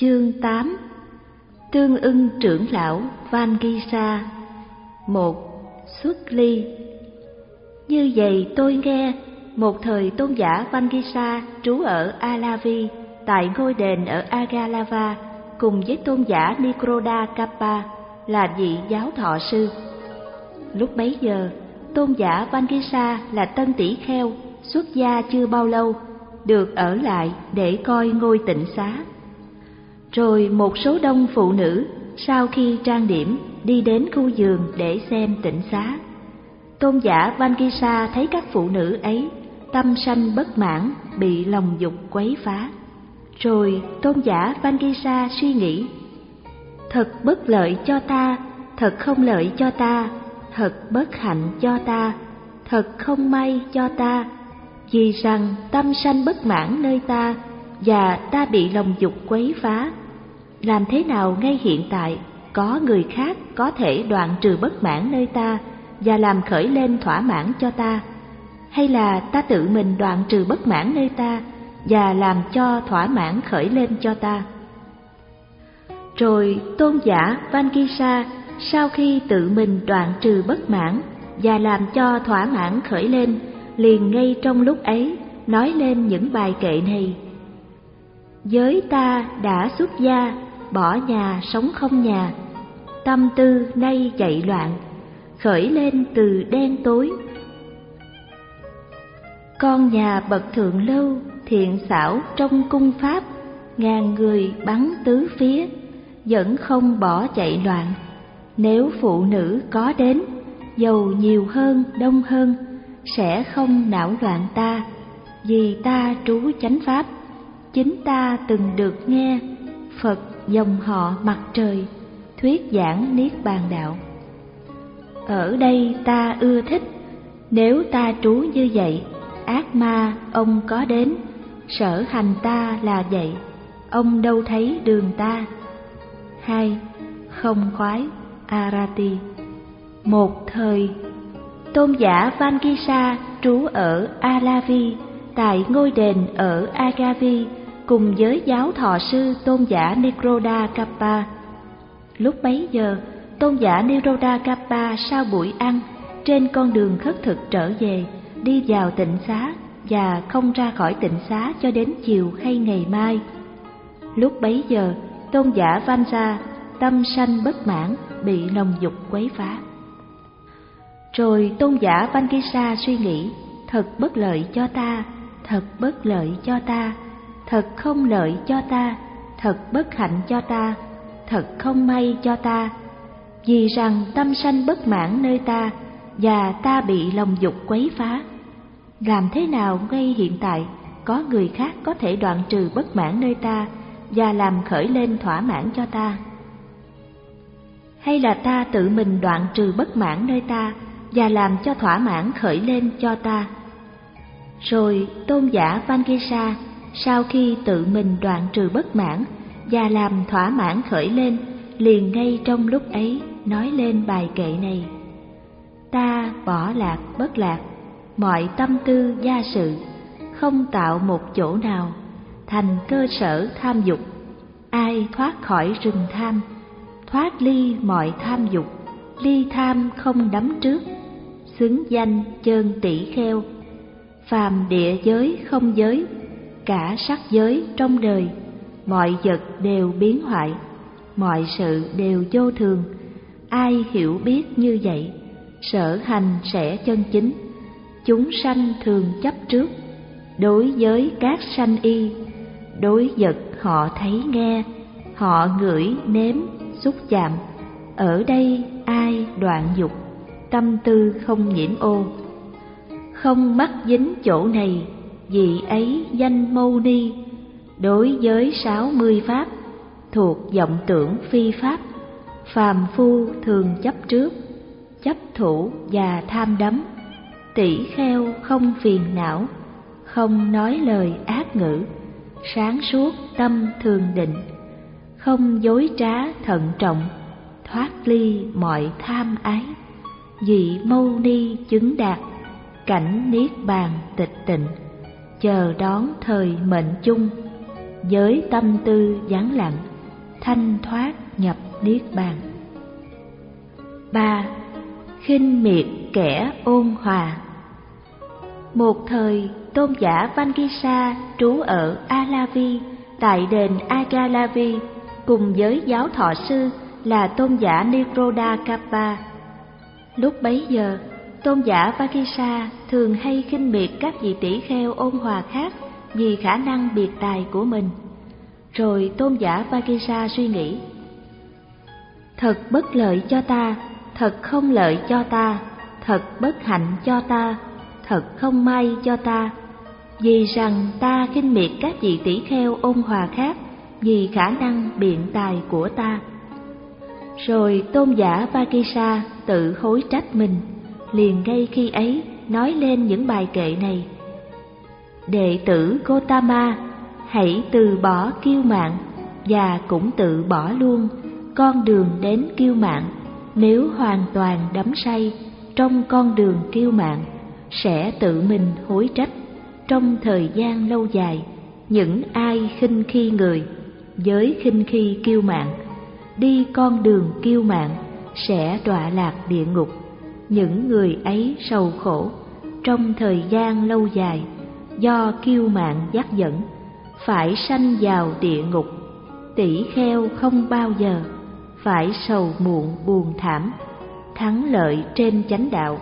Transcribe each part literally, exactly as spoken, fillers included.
Chương tám. Tương ưng trưởng lão Vangisa. Một. Xuất ly. Như vậy tôi nghe, một thời tôn giả Vangisa trú ở Alavi, tại ngôi đền ở Agalava, cùng với tôn giả Nikrodakapa là vị giáo thọ sư. Lúc bấy giờ, tôn giả Vangisa là tân tỷ kheo, xuất gia chưa bao lâu, được ở lại để coi ngôi tịnh xá. Rồi một số đông phụ nữ sau khi trang điểm đi đến khu vườn để xem tịnh xá. Tôn giả Vangisa thấy các phụ nữ ấy tâm sanh bất mãn, bị lòng dục quấy phá. Rồi tôn giả Vangisa suy nghĩ: thật bất lợi cho ta, thật không lợi cho ta, thật bất hạnh cho ta, thật không may cho ta, vì rằng tâm sanh bất mãn nơi ta và ta bị lòng dục quấy phá. Làm thế nào ngay hiện tại có người khác có thể đoạn trừ bất mãn nơi ta và làm khởi lên thỏa mãn cho ta, hay là ta tự mình đoạn trừ bất mãn nơi ta và làm cho thỏa mãn khởi lên cho ta? Rồi tôn giả Vangisa sau khi tự mình đoạn trừ bất mãn và làm cho thỏa mãn khởi lên, liền ngay trong lúc ấy nói lên những bài kệ này: giới ta đã xuất gia, bỏ nhà sống không nhà, tâm tư nay chạy loạn, khởi lên từ đen tối. Con nhà bậc thượng lưu, thiện xảo trong cung pháp, ngàn người bắn tứ phía, vẫn không bỏ chạy loạn. Nếu phụ nữ có đến, dầu nhiều hơn đông hơn, sẽ không não loạn ta, vì ta trú chánh pháp. Chính ta từng được nghe Phật dòng họ mặt trời thuyết giảng niết bàn đạo. Ở đây ta ưa thích, nếu ta trú như vậy, ác ma ông có đến, sở hành ta là vậy, ông đâu thấy đường ta. Hai. Không khoái Arati. Một thời, tôn giả Vangisa trú ở Alavi, tại ngôi đền ở Agavi, cùng với giáo thọ sư tôn giả Nikrodakapa. Lúc bấy giờ, tôn giả Nikrodakapa sau buổi ăn, trên con đường khất thực trở về, đi vào tịnh xá và không ra khỏi tịnh xá cho đến chiều hay ngày mai. Lúc bấy giờ, tôn giả Vansa tâm sanh bất mãn, bị lòng dục quấy phá. Rồi tôn giả Vangisa suy nghĩ: thật bất lợi cho ta, thật bất lợi cho ta, thật không lợi cho ta, thật bất hạnh cho ta, thật không may cho ta, vì rằng tâm sanh bất mãn nơi ta và ta bị lòng dục quấy phá. Làm thế nào ngay hiện tại có người khác có thể đoạn trừ bất mãn nơi ta và làm khởi lên thỏa mãn cho ta? Hay là ta tự mình đoạn trừ bất mãn nơi ta và làm cho thỏa mãn khởi lên cho ta? Rồi tôn giả Vangisa sau khi tự mình đoạn trừ bất mãn và làm thỏa mãn khởi lên, liền ngay trong lúc ấy nói lên bài kệ này: ta bỏ lạc bất lạc, mọi tâm tư gia sự, không tạo một chỗ nào thành cơ sở tham dục. Ai thoát khỏi rừng tham, thoát ly mọi tham dục, ly tham không đắm trước, xứng danh chơn tỷ kheo. Phàm địa giới không giới, cả sắc giới trong đời, mọi vật đều biến hoại, mọi sự đều vô thường. Ai hiểu biết như vậy, sở hành sẽ chân chính. Chúng sanh thường chấp trước, đối với các sanh y, đối vật họ thấy nghe, họ ngửi nếm xúc chạm. Ở đây ai đoạn dục, tâm tư không nhiễm ô, không mắc dính chỗ này, vị ấy danh Mâu Ni. Đối với sáu mươi pháp, thuộc vọng tưởng phi pháp, phàm phu thường chấp trước, chấp thủ và tham đắm. Tỷ kheo không phiền não, không nói lời ác ngữ, sáng suốt tâm thường định, không dối trá thận trọng, thoát ly mọi tham ái. Vị Mâu Ni chứng đạt cảnh niết bàn tịch tịnh, chờ đón thời mệnh chung. Với tâm tư vắng lặng, thanh thoát nhập niết bàn. Ba. Khinh miệt kẻ ôn hòa. Một thời, tôn giả Vankisa trú ở Alavi tại đền Agalavi cùng với giáo thọ sư là tôn giả Nirodakapa. Lúc bấy giờ, tôn giả Vankisa thường hay khinh miệt các vị tỷ kheo ôn hòa khác vì khả năng biệt tài của mình. Rồi tôn giả Vankisa suy nghĩ: thật bất lợi cho ta, thật không lợi cho ta, thật bất hạnh cho ta, thật không may cho ta, vì rằng ta khinh miệt các vị tỷ kheo ôn hòa khác vì khả năng biện tài của ta. Rồi tôn giả Vankisa tự hối trách mình, liền ngay khi ấy nói lên những bài kệ này: đệ tử Gotama, hãy từ bỏ kiêu mạn và cũng tự bỏ luôn con đường đến kiêu mạn. Nếu hoàn toàn đắm say trong con đường kiêu mạn, sẽ tự mình hối trách trong thời gian lâu dài. Những ai khinh khi người với khinh khi kiêu mạn, đi con đường kiêu mạn sẽ đọa lạc địa ngục. Những người ấy sầu khổ trong thời gian lâu dài do kiêu mạn dắt dẫn, phải sanh vào địa ngục. Tỷ kheo không bao giờ phải sầu muộn buồn thảm, thắng lợi trên chánh đạo.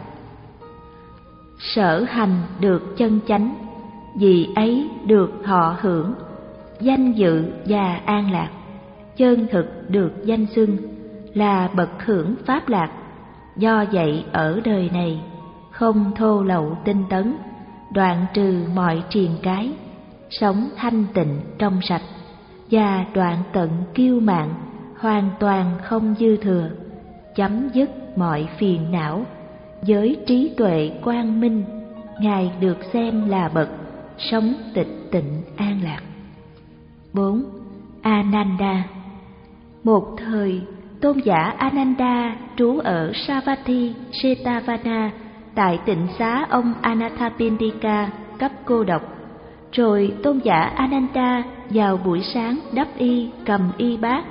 Sở hành được chân chánh, vì ấy được thọ hưởng danh dự và an lạc. Chân thực được danh xưng là bậc hưởng pháp lạc. Do vậy ở đời này không thô lậu tinh tấn, đoạn trừ mọi triền cái, sống thanh tịnh trong sạch, và đoạn tận kiêu mạn, hoàn toàn không dư thừa, chấm dứt mọi phiền não. Với trí tuệ quang minh, Ngài được xem là bậc sống tịch tịnh an lạc. Bốn. Ananda. Một thời, tôn giả Ananda trú ở Savatthi Jetavana tại tịnh xá ông Anathapindika cấp cô độc. Rồi tôn giả Ananda vào buổi sáng đắp y cầm y bát,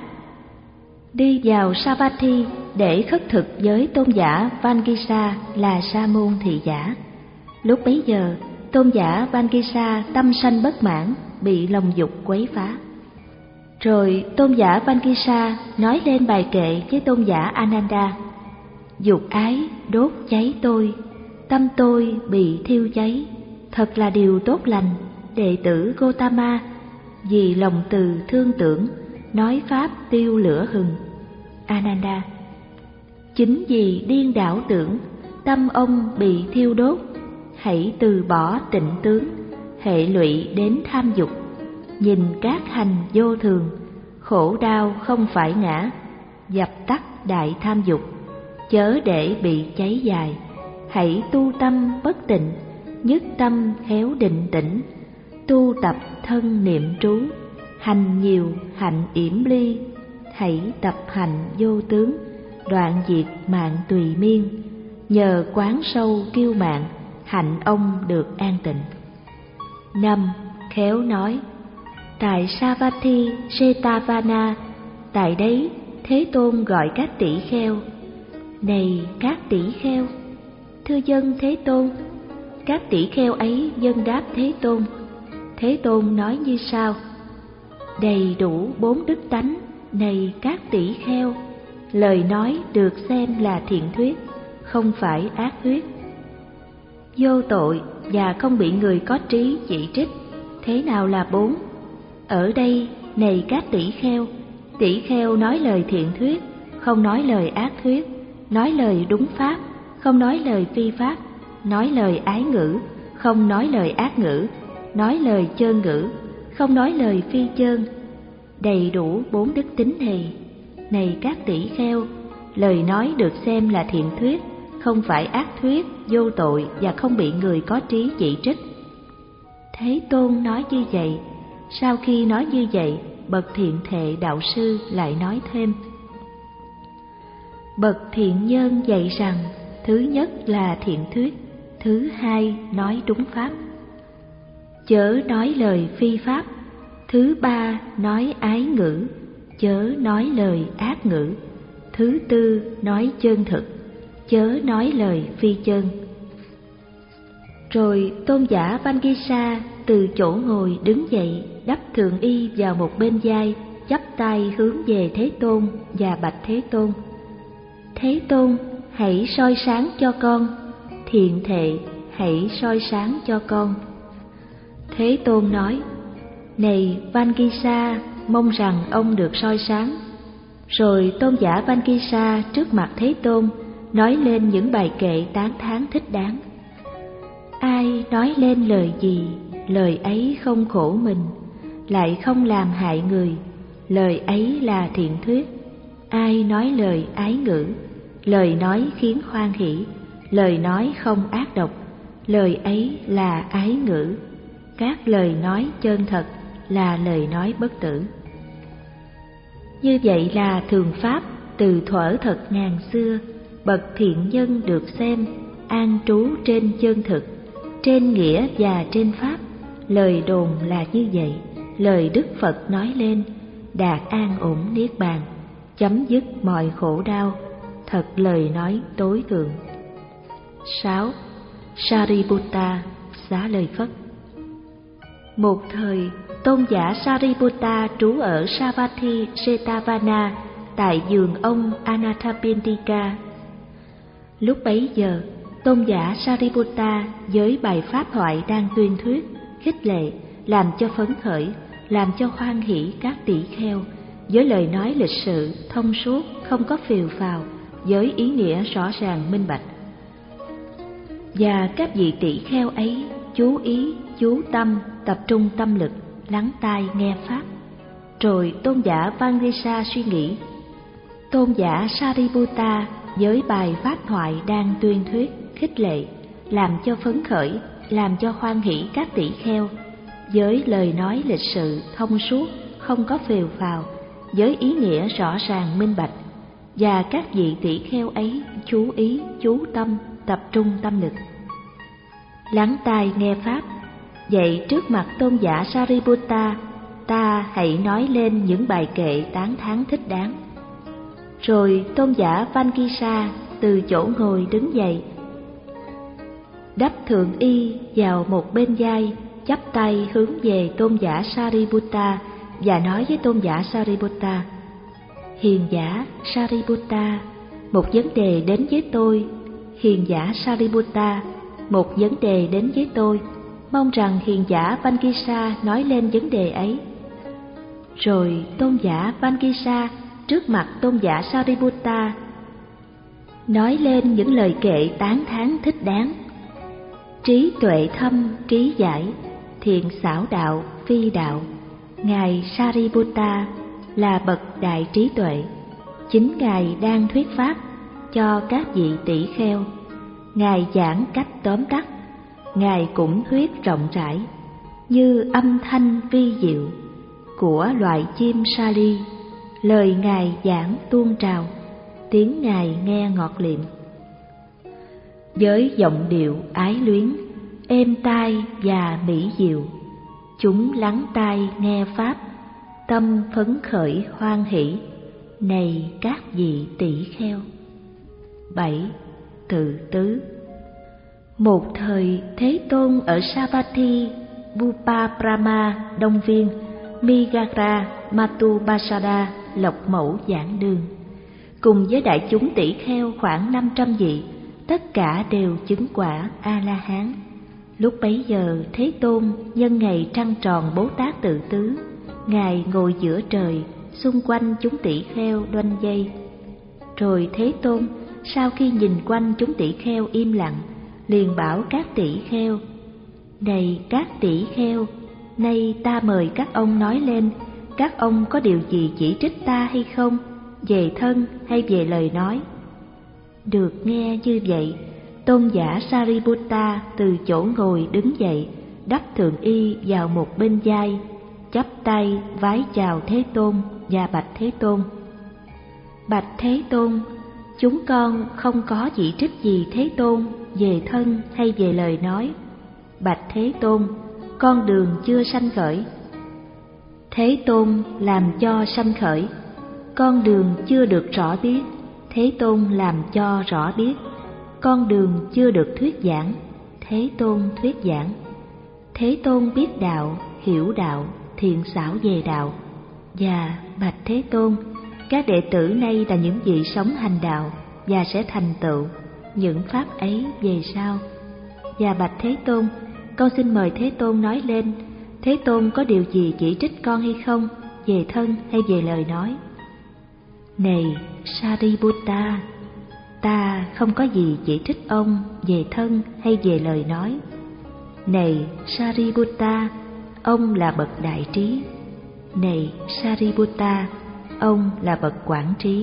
đi vào Savatthi để khất thực với tôn giả Vankisa là sa môn thị giả. Lúc bấy giờ, tôn giả Vankisa tâm sanh bất mãn, bị lòng dục quấy phá. Rồi tôn giả Vankisa nói lên bài kệ với tôn giả Ananda: dục ái đốt cháy tôi, tâm tôi bị thiêu cháy, thật là điều tốt lành. Đệ tử Gotama vì lòng từ thương tưởng nói pháp tiêu lửa hừng. Ananda: chính vì điên đảo tưởng, tâm ông bị thiêu đốt. Hãy từ bỏ tịnh tướng, hệ lụy đến tham dục. Nhìn các hành vô thường, khổ đau không phải ngã. Dập tắt đại tham dục, chớ để bị cháy dài. Hãy tu tâm bất tịnh, nhất tâm khéo định tĩnh. Tu tập thân niệm trú, hành nhiều hạnh yểm ly. Hãy tập hành vô tướng, đoạn diệt mạng tùy miên. Nhờ quán sâu kiêu mạn, hạnh ông được an tịnh. Năm. Khéo nói. Tại Savatthi Jetavana, tại đấy Thế Tôn gọi các tỷ kheo: này các tỷ kheo. Thưa dân Thế Tôn. Các tỷ kheo ấy dân đáp Thế Tôn. Thế Tôn nói như sau: đầy đủ bốn đức tánh, này các tỷ kheo. Lời nói được xem là thiện thuyết, không phải ác thuyết. Vô tội và không bị người có trí chỉ trích. Thế nào là bốn? Ở đây, này các tỷ kheo, tỷ kheo nói lời thiện thuyết, không nói lời ác thuyết, nói lời đúng pháp, không nói lời phi pháp, nói lời ái ngữ, không nói lời ác ngữ, nói lời chơn ngữ, không nói lời phi chơn. Đầy đủ bốn đức tính này, này các tỷ kheo, lời nói được xem là thiện thuyết, không phải ác thuyết, vô tội và không bị người có trí chỉ trích. Thế Tôn nói như vậy. Sau khi nói như vậy, bậc thiện thệ đạo sư lại nói thêm: bậc thiện nhân dạy rằng, thứ nhất là thiện thuyết, thứ hai nói đúng pháp, chớ nói lời phi pháp, thứ ba nói ái ngữ, chớ nói lời ác ngữ. Thứ tư, nói chân thực, chớ nói lời phi chân. Rồi tôn giả Vangisa từ chỗ ngồi đứng dậy, đắp thượng y vào một bên vai, chắp tay hướng về Thế Tôn và bạch Thế Tôn: Thế Tôn, hãy soi sáng cho con, thiện thệ, hãy soi sáng cho con. Thế Tôn nói: Này Vangisa, mong rằng ông được soi sáng. Rồi tôn giả Vangisa trước mặt Thế Tôn nói lên những bài kệ tán thán thích đáng. Ai nói lên lời gì, lời ấy không khổ mình, lại không làm hại người, lời ấy là thiện thuyết. Ai nói lời ái ngữ, lời nói khiến hoan hỷ, lời nói không ác độc, lời ấy là ái ngữ. Các lời nói chân thật là lời nói bất tử. Như vậy là thường pháp từ thuở thật ngàn xưa, bậc thiện nhân được xem, an trú trên chân thực, trên nghĩa và trên pháp. Lời đồn là như vậy, lời Đức Phật nói lên, đạt an ổn niết bàn, chấm dứt mọi khổ đau, thật lời nói tối thượng. Sáu. Sariputta xá lời Phất. Một thời, tôn giả Sariputta trú ở Savatthi Jetavana tại vườn ông Anathapindika. Lúc bấy giờ, tôn giả Sariputta với bài pháp thoại đang tuyên thuyết, khích lệ, làm cho phấn khởi, làm cho hoan hỷ các tỷ kheo, với lời nói lịch sự, thông suốt, không có phều phào, với ý nghĩa rõ ràng minh bạch. Và các vị tỷ kheo ấy chú ý, chú tâm, tập trung tâm lực, lắng tai nghe pháp. Rồi tôn giả Vangisa suy nghĩ: tôn giả Sariputta với bài pháp thoại đang tuyên thuyết, khích lệ, làm cho phấn khởi, làm cho hoan hỷ các tỷ kheo, với lời nói lịch sự, thông suốt, không có phều phào, với ý nghĩa rõ ràng minh bạch. Và các vị tỷ kheo ấy chú ý, chú tâm, tập trung tâm lực, lắng tai nghe pháp. Vậy trước mặt tôn giả Sariputta, ta hãy nói lên những bài kệ tán thán thích đáng. Rồi tôn giả Vangisa từ chỗ ngồi đứng dậy, đắp thượng y vào một bên vai, chắp tay hướng về tôn giả Sariputta và nói với tôn giả Sariputta: Hiền giả Sariputta, một vấn đề đến với tôi. Hiền giả Sariputta, một vấn đề đến với tôi. Mong rằng hiền giả Vangisa nói lên vấn đề ấy. Rồi tôn giả Vangisa trước mặt tôn giả Sariputta nói lên những lời kệ tán thán thích đáng. Trí tuệ thâm, trí giải, thiện xảo đạo, phi đạo. Ngài Sariputta là bậc đại trí tuệ. Chính Ngài đang thuyết pháp cho các vị tỷ kheo. Ngài giảng cách tóm tắt, Ngài cũng thuyết rộng rãi, như âm thanh vi diệu của loại chim sa ly. Lời Ngài giảng tuôn trào, tiếng Ngài nghe ngọt liệm. Với giọng điệu ái luyến, êm tai và mỹ diệu, chúng lắng tai nghe pháp, tâm phấn khởi hoan hỷ. Này các vị tỷ kheo. Bảy. Tự tứ. Một thời Thế Tôn ở Savatthi Bupaprama Đông Viên Migara Matubasada Lộc Mẫu giảng đường, cùng với đại chúng tỷ kheo khoảng năm trăm vị, tất cả đều chứng quả A-la-hán. Lúc bấy giờ Thế Tôn nhân ngày trăng tròn Bố Tát Tự Tứ, Ngài ngồi giữa trời, xung quanh chúng tỷ kheo đoanh dây. Rồi Thế Tôn sau khi nhìn quanh chúng tỷ kheo im lặng, liền bảo các tỷ kheo: Này các tỷ kheo, nay ta mời các ông nói lên, các ông có điều gì chỉ trích ta hay không, về thân hay về lời nói? Được nghe như vậy, tôn giả Sariputta từ chỗ ngồi đứng dậy, đắp thượng y vào một bên vai, chắp tay vái chào Thế Tôn và bạch Thế Tôn: Bạch Thế Tôn, chúng con không có chỉ trích gì Thế Tôn về thân hay về lời nói. Bạch Thế Tôn, con đường chưa sanh khởi. Thế Tôn làm cho sanh khởi, con đường chưa được rõ biết, Thế Tôn làm cho rõ biết. Con đường chưa được thuyết giảng, Thế Tôn thuyết giảng. Thế Tôn biết đạo, hiểu đạo, thiện xảo về đạo. Và bạch Thế Tôn, các đệ tử nay là những vị sống hành đạo và sẽ thành tựu những pháp ấy về sau. Và bạch Thế Tôn, con xin mời Thế Tôn nói lên, Thế Tôn có điều gì chỉ trích con hay không, về thân hay về lời nói? Này Sariputta, ta không có gì chỉ trích ông về thân hay về lời nói. Này Sariputta, ông là bậc đại trí. Này Sariputta, ông là bậc quảng trí.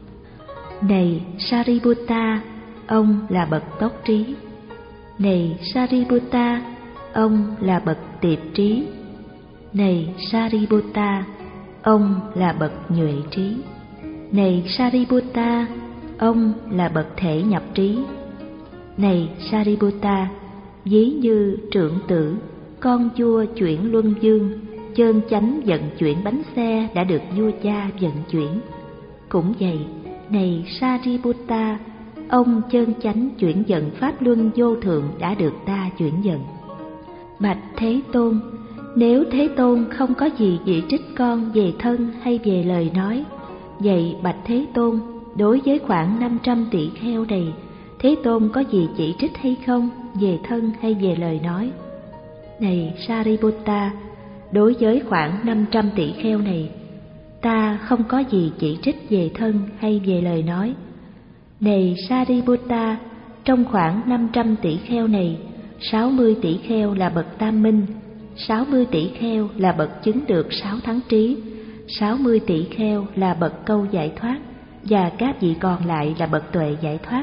Này Sariputta, ông là bậc tốc trí. Này Sariputta, ông là bậc tiệp trí. Này Sariputta, ông là bậc nhuệ trí. Này Sariputta, ông là bậc thể nhập trí. Này Sariputta, ví như trưởng tử, con vua chuyển luân dương, chơn chánh vận chuyển bánh xe đã được vua cha vận chuyển. Cũng vậy, này Sariputta, ông chơn chánh chuyển vận pháp luân vô thượng đã được ta chuyển vận. Bạch Thế Tôn, nếu Thế Tôn không có gì chỉ trích con về thân hay về lời nói, vậy bạch Thế Tôn, đối với khoảng năm trăm tỷ kheo này, Thế Tôn có gì chỉ trích hay không về thân hay về lời nói? Này Sariputta, đối với khoảng năm trăm tỷ kheo này, ta không có gì chỉ trích về thân hay về lời nói. Này Sariputta, trong khoảng năm trăm tỷ kheo này, sáu mươi tỷ kheo là bậc tam minh, sáu mươi tỷ kheo là bậc chứng được sáu thắng trí, sáu mươi tỷ kheo là bậc câu giải thoát, và các vị còn lại là bậc tuệ giải thoát.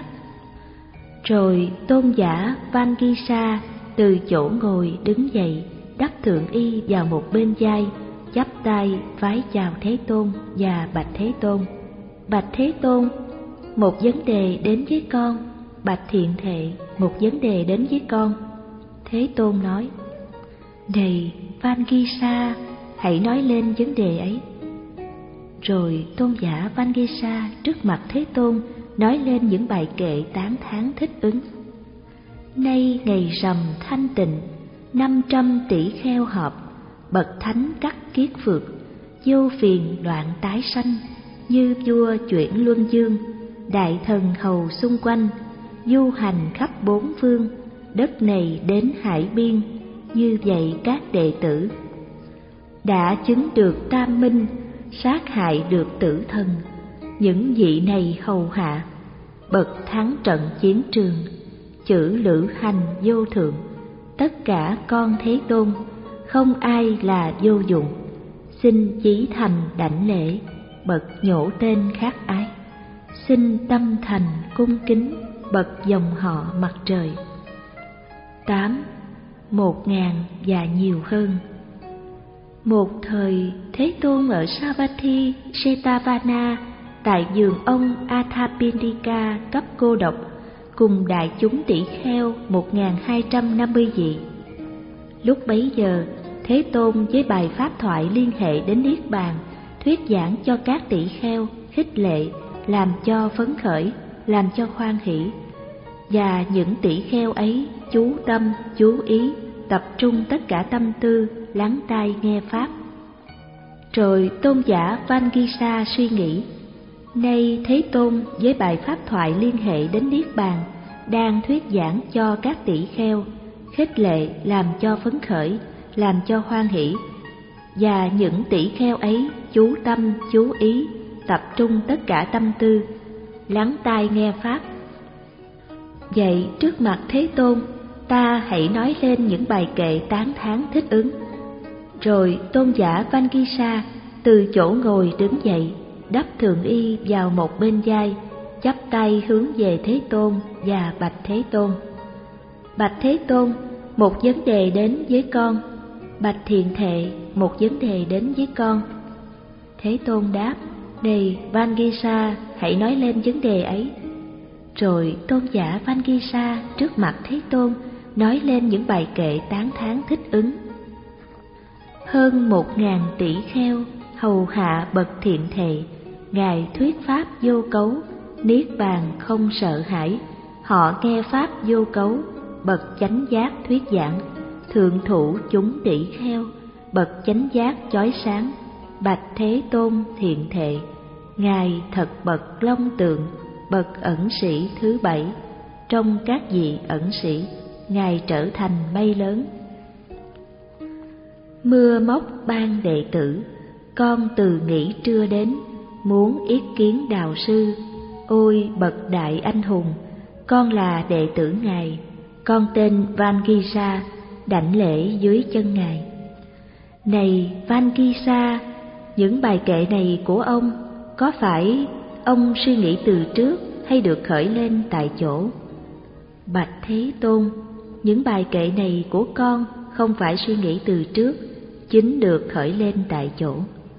Rồi tôn giả Vangisa từ chỗ ngồi đứng dậy, đắp thượng y vào một bên vai, chắp tay vái chào Thế Tôn và bạch Thế Tôn. Bạch Thế Tôn, một vấn đề đến với con. Bạch Thiện Thệ, một vấn đề đến với con. Thế Tôn nói: Này Vangisa, hãy nói lên vấn đề ấy. Rồi tôn giả Vangisa trước mặt Thế Tôn nói lên những bài kệ tán thán thích ứng. Nay ngày rằm thanh tịnh, năm trăm tỷ kheo họp, bậc thánh cắt kiết phược, vô phiền đoạn tái sanh, như vua chuyển luân dương, đại thần hầu xung quanh, du hành khắp bốn phương, đất này đến hải biên, như vậy các đệ tử đã chứng được tam minh, sát hại được tử thần. Những vị này hầu hạ, bậc thắng trận chiến trường, chữ lữ hành vô thượng. Tất cả con Thế Tôn, không ai là vô dụng. Xin chí thành đảnh lễ, bậc nhổ tên khắc ái. Xin tâm thành cung kính, bậc dòng họ mặt trời. Tám, một ngàn và nhiều hơn. Một thời Thế Tôn ở Savatthi, Setavana, tại vườn ông Athapindika cấp cô độc, cùng đại chúng tỷ kheo một nghìn hai trăm năm mươi vị. Lúc bấy giờ, Thế Tôn với bài pháp thoại liên hệ đến Niết Bàn, thuyết giảng cho các tỷ kheo, khích lệ, làm cho phấn khởi, làm cho hoan hỷ. Và những tỷ kheo ấy chú tâm, chú ý, tập trung tất cả tâm tư, lắng tai nghe pháp. Rồi tôn giả Vangisa suy nghĩ: Nay Thế Tôn với bài pháp thoại liên hệ đến Niết Bàn đang thuyết giảng cho các tỷ kheo, khích lệ, làm cho phấn khởi, làm cho hoan hỷ. Và những tỷ kheo ấy chú tâm, chú ý, tập trung tất cả tâm tư, lắng tai nghe pháp. Vậy trước mặt Thế Tôn, ta hãy nói lên những bài kệ tán thán thích ứng. Rồi tôn giả Vangisa từ chỗ ngồi đứng dậy, đắp thượng y vào một bên vai, chắp tay hướng về Thế Tôn và bạch Thế Tôn: Bạch Thế Tôn, một vấn đề đến với con. Bạch Thiện Thệ, một vấn đề đến với con. Thế Tôn đáp: Này Vangisa, hãy nói lên vấn đề ấy. Rồi tôn giả Vangisa trước mặt Thế Tôn nói lên những bài kệ tán thán thích ứng. Hơn một ngàn tỷ kheo hầu hạ bậc Thiện Thệ, Ngài thuyết pháp vô cấu, niết bàn không sợ hãi. Họ nghe pháp vô cấu, bậc chánh giác thuyết giảng. Thượng thủ chúng tỷ kheo, bậc chánh giác chói sáng. Bạch Thế Tôn thiện thệ, Ngài thật bậc long tượng, bậc ẩn sĩ thứ bảy. Trong các vị ẩn sĩ, Ngài trở thành mây lớn. Mưa móc ban đệ tử, con từ nghỉ trưa đến, muốn yết kiến đạo sư. Ôi bậc đại anh hùng, con là đệ tử Ngài, con tên Vangisa, đảnh lễ dưới chân Ngài. Này Vangisa, những bài kệ này của ông, có phải ông suy nghĩ từ trước hay được khởi lên tại chỗ? Bạch Thế Tôn, những bài kệ này của con không phải suy nghĩ từ trước, chính được khởi lên tại chỗ.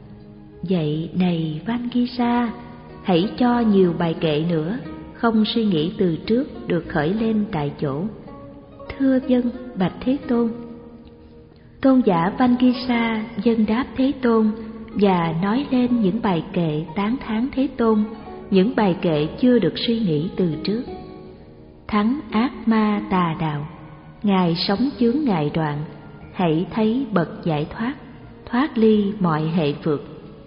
Vậy này Vangisa, hãy cho nhiều bài kệ nữa, không suy nghĩ từ trước, được khởi lên tại chỗ. Thưa vâng, Bạch Thế Tôn. Tôn giả Vangisa dâng đáp Thế Tôn và nói lên những bài kệ tán thán Thế Tôn, những bài kệ chưa được suy nghĩ từ trước. Thắng ác ma tà đạo, Ngài sống chướng ngại đoạn, hãy thấy bậc giải thoát, thoát ly mọi hệ phược.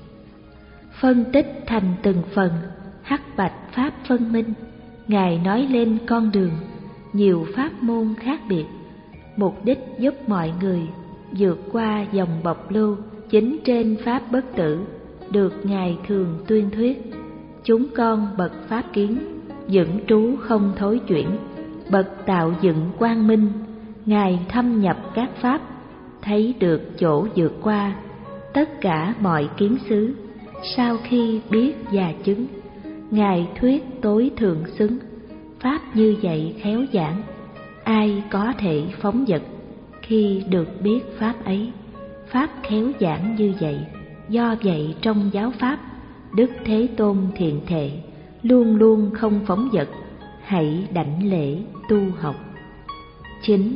Phân tích thành từng phần, hắc bạch pháp phân minh, Ngài nói lên con đường, nhiều pháp môn khác biệt, mục đích giúp mọi người vượt qua dòng bọc lưu, chính trên pháp bất tử, được Ngài thường tuyên thuyết. Chúng con bậc pháp kiến, vững trú không thối chuyển, bậc tạo dựng quang minh, Ngài thâm nhập các pháp, thấy được chỗ vượt qua tất cả mọi kiến xứ. Sau khi biết và chứng, Ngài thuyết tối thượng xứng, pháp như vậy khéo giảng, ai có thể phóng dật khi được biết pháp ấy. Pháp khéo giảng như vậy, do vậy trong giáo pháp, Đức Thế Tôn thiện thệ, luôn luôn không phóng dật, hãy đảnh lễ tu học. Chín.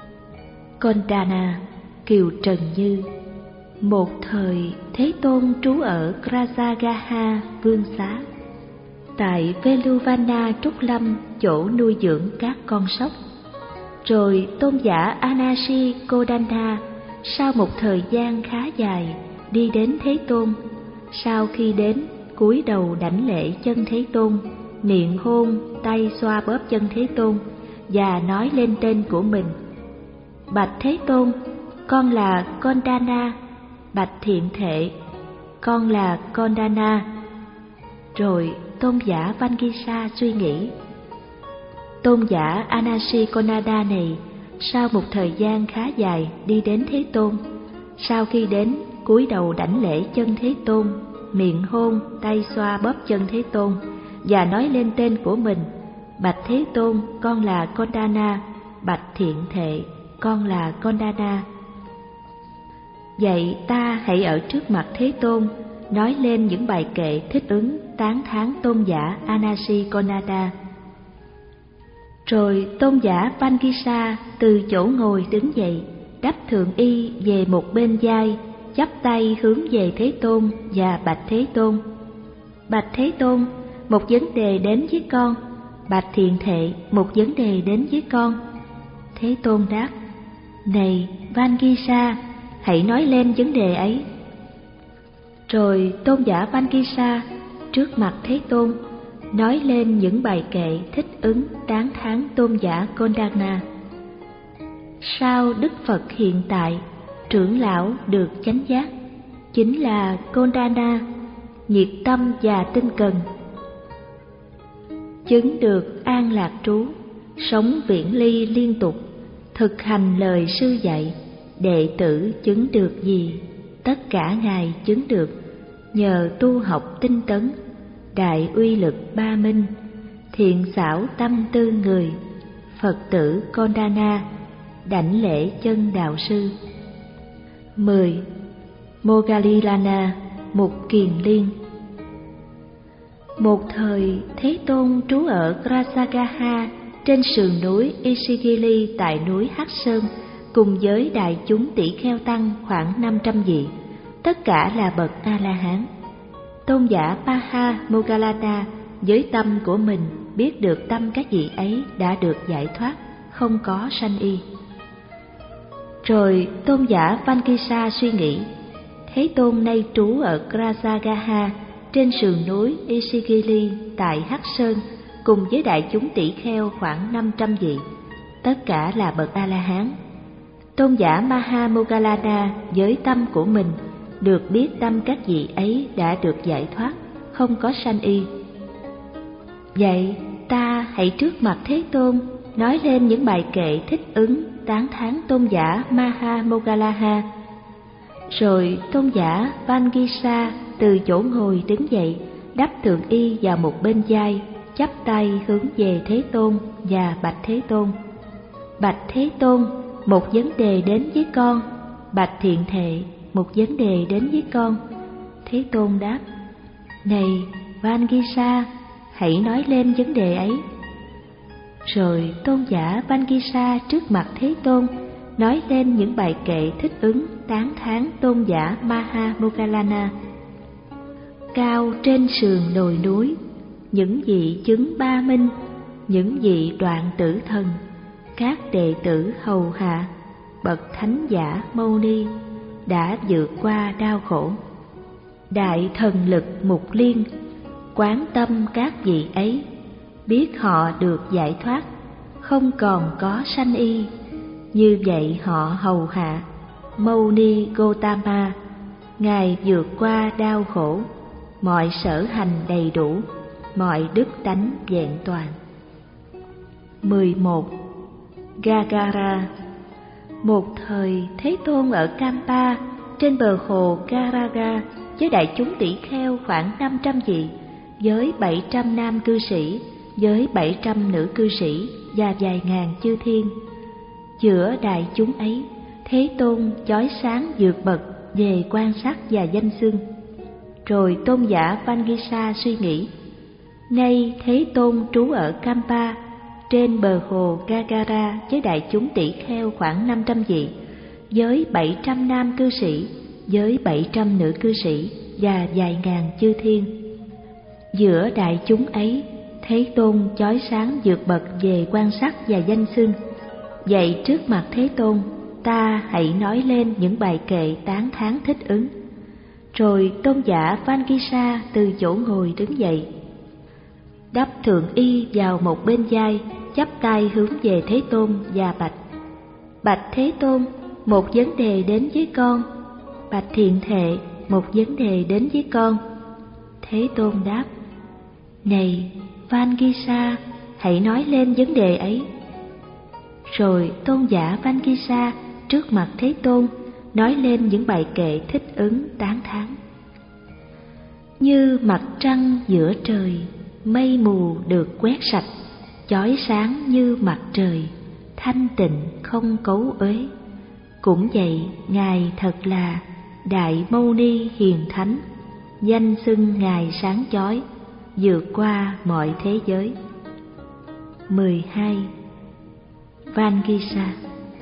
Kondana, Kiều Trần Như. Một thời Thế Tôn trú ở Grajagaha Vương Xá, tại Veluvana Trúc Lâm, chỗ nuôi dưỡng các con sóc. Rồi tôn giả Anashi Kodanda sau một thời gian khá dài đi đến Thế Tôn. Sau khi đến, cúi đầu đảnh lễ chân Thế Tôn, miệng hôn, tay xoa bóp chân Thế Tôn và nói lên tên của mình. Bạch Thế Tôn, con là Kondana. Bạch Thiện Thệ, con là Kondana. Rồi tôn giả Vangisa suy nghĩ, tôn giả Anashi-Konada này sau một thời gian khá dài đi đến Thế Tôn. Sau khi đến, cúi đầu đảnh lễ chân Thế Tôn, miệng hôn, tay xoa bóp chân Thế Tôn và nói lên tên của mình. Bạch Thế Tôn, con là Kondana. Bạch Thiện Thệ, con là Kondana. Vậy ta hãy ở trước mặt Thế Tôn nói lên những bài kệ thích ứng tán thán tôn giả Anashi-Konada. Rồi tôn giả Vangisa từ chỗ ngồi đứng dậy, đắp thượng y về một bên vai, chắp tay hướng về Thế Tôn và bạch Thế Tôn. Bạch Thế Tôn, một vấn đề đến với con. Bạch Thiện Thệ, một vấn đề đến với con. Thế Tôn đáp, này Vangisa, hãy nói lên vấn đề ấy. Rồi tôn giả Vangisa trước mặt Thế Tôn nói lên những bài kệ thích ứng tán thán tôn giả Kondana. Sau Đức Phật hiện tại, trưởng lão được chánh giác chính là Kondana, nhiệt tâm và tinh cần, chứng được an lạc trú, sống viễn ly liên tục, thực hành lời sư dạy. Đệ tử chứng được gì, tất cả Ngài chứng được nhờ tu học tinh tấn, đại uy lực ba minh, thiện xảo tâm tư người. Phật tử Kondana đảnh lễ chân đạo sư. Mười. Moggallilana, Mục Kiền Liên. Một thời Thế Tôn trú ở Grajagaha trên sườn núi Ishigili tại núi Hắc Sơn, cùng với đại chúng tỷ kheo tăng khoảng năm trăm vị, tất cả là bậc A La Hán. tôn giả Maha Moggallana với tâm của mình biết được tâm các vị ấy đã được giải thoát, không có sanh y. Rồi tôn giả Vankisa suy nghĩ, Thế Tôn nay trú ở Grajagaha trên sườn núi Ishigili tại Hắc Sơn cùng với đại chúng tỷ kheo khoảng năm trăm vị, tất cả là bậc A-la-hán. Tôn giả Maha Moggallana với tâm của mình được biết tâm các vị ấy đã được giải thoát, không có sanh y. Vậy ta hãy trước mặt Thế Tôn nói lên những bài kệ thích ứng tán thán tôn giả Maha Moggallana. Rồi tôn giả Vankisa từ chỗ ngồi đứng dậy, đắp thượng y vào một bên vai, chắp tay hướng về Thế Tôn và bạch Thế Tôn: Bạch Thế Tôn, một vấn đề đến với con. Bạch Thiện Thệ, một vấn đề đến với con. Thế Tôn đáp: Này Vankisa, hãy nói lên vấn đề ấy. Rồi tôn giả Vankisa trước mặt Thế Tôn nói lên những bài kệ thích ứng tán thán tôn giả Maha Moggallana. Cao trên sườn đồi núi, những vị chứng ba minh, những vị đoạn tử thần, các đệ tử hầu hạ, bậc thánh giả Mâu Ni đã vượt qua đau khổ. Đại thần lực Mục Liên quán tâm các vị ấy, biết họ được giải thoát, không còn có sanh y. Như vậy họ hầu hạ Mâu Ni Gotama, ngài vượt qua đau khổ, mọi sở hành đầy đủ, mọi đức tánh vẹn toàn. mười một. Gagara. Một thời Thế Tôn ở Kampa trên bờ hồ Garaga với đại chúng tỷ kheo khoảng năm trăm vị, với bảy trăm nam cư sĩ, với bảy trăm nữ cư sĩ và vài ngàn chư thiên. Giữa đại chúng ấy, Thế Tôn chói sáng vượt bậc về quan sát và danh xưng. Rồi tôn giả Vankisa suy nghĩ, nay Thế Tôn trú ở Kampa trên bờ hồ Gagara với đại chúng tỷ kheo khoảng năm trăm vị, với bảy trăm nam cư sĩ, với bảy trăm nữ cư sĩ và vài ngàn chư thiên. Giữa đại chúng ấy, Thế Tôn chói sáng vượt bậc về quan sát và danh xưng. Vậy trước mặt Thế Tôn, ta hãy nói lên những bài kệ tán thán thích ứng. Rồi tôn giả Vankisa từ chỗ ngồi đứng dậy, đắp thượng y vào một bên vai, chắp tay hướng về Thế Tôn và bạch: Bạch Thế Tôn, một vấn đề đến với con. Bạch Thiện Thệ, một vấn đề đến với con. Thế Tôn đáp: Này Vankisa, hãy nói lên vấn đề ấy. Rồi tôn giả Vankisa trước mặt Thế Tôn nói lên những bài kệ thích ứng tán thán. Như mặt trăng giữa trời, mây mù được quét sạch, chói sáng như mặt trời, thanh tịnh không cấu uế. Cũng vậy, ngài thật là Đại Mâu Ni hiền thánh, danh xưng ngài sáng chói, vượt qua mọi thế giới. mười hai. Vankisa.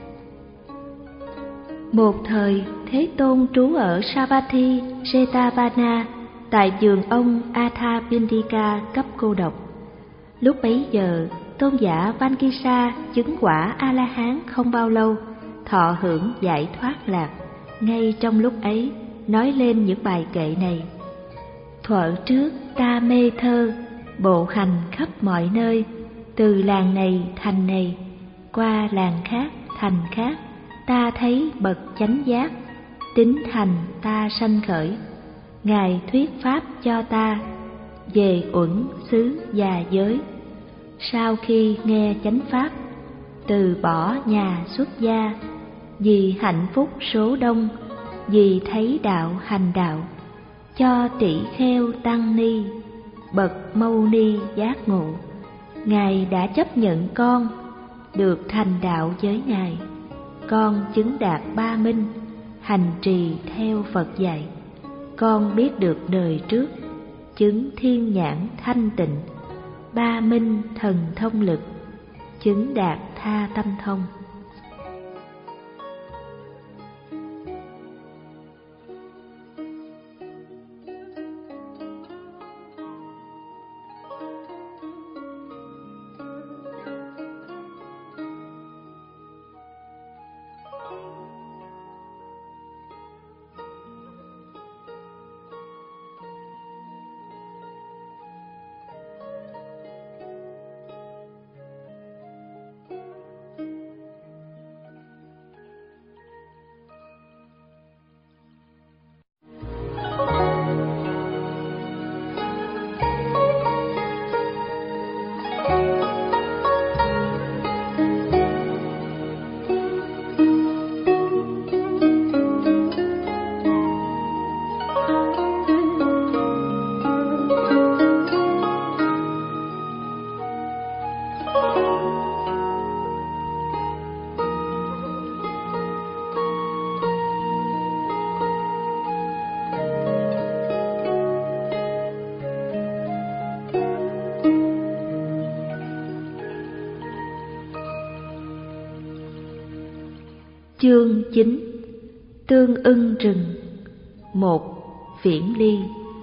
Một thời, Thế Tôn trú ở Savatthi Jetavana tại vườn ông Athapindika cấp cô độc. Lúc bấy giờ, tôn giả Vankisa chứng quả A-la-hán không bao lâu, thọ hưởng giải thoát lạc. Ngay trong lúc ấy, nói lên những bài kệ này: Thuở trước ta mê thơ, bộ hành khắp mọi nơi, từ làng này thành này, qua làng khác thành khác, ta thấy bậc chánh giác, tín thành ta sanh khởi. Ngài thuyết pháp cho ta về uẩn xứ và giới. Sau khi nghe chánh pháp, từ bỏ nhà xuất gia, vì hạnh phúc số đông, vì thấy đạo hành đạo, cho tỷ kheo tăng ni, bậc Mâu Ni giác ngộ. Ngài đã chấp nhận con, được thành đạo với Ngài. Con chứng đạt ba minh, hành trì theo Phật dạy. Con biết được đời trước, chứng thiên nhãn thanh tịnh, ba minh thần thông lực, chứng đạt tha tâm thông. Chương chín. Tương ưng rừng. Một. Viễn ly.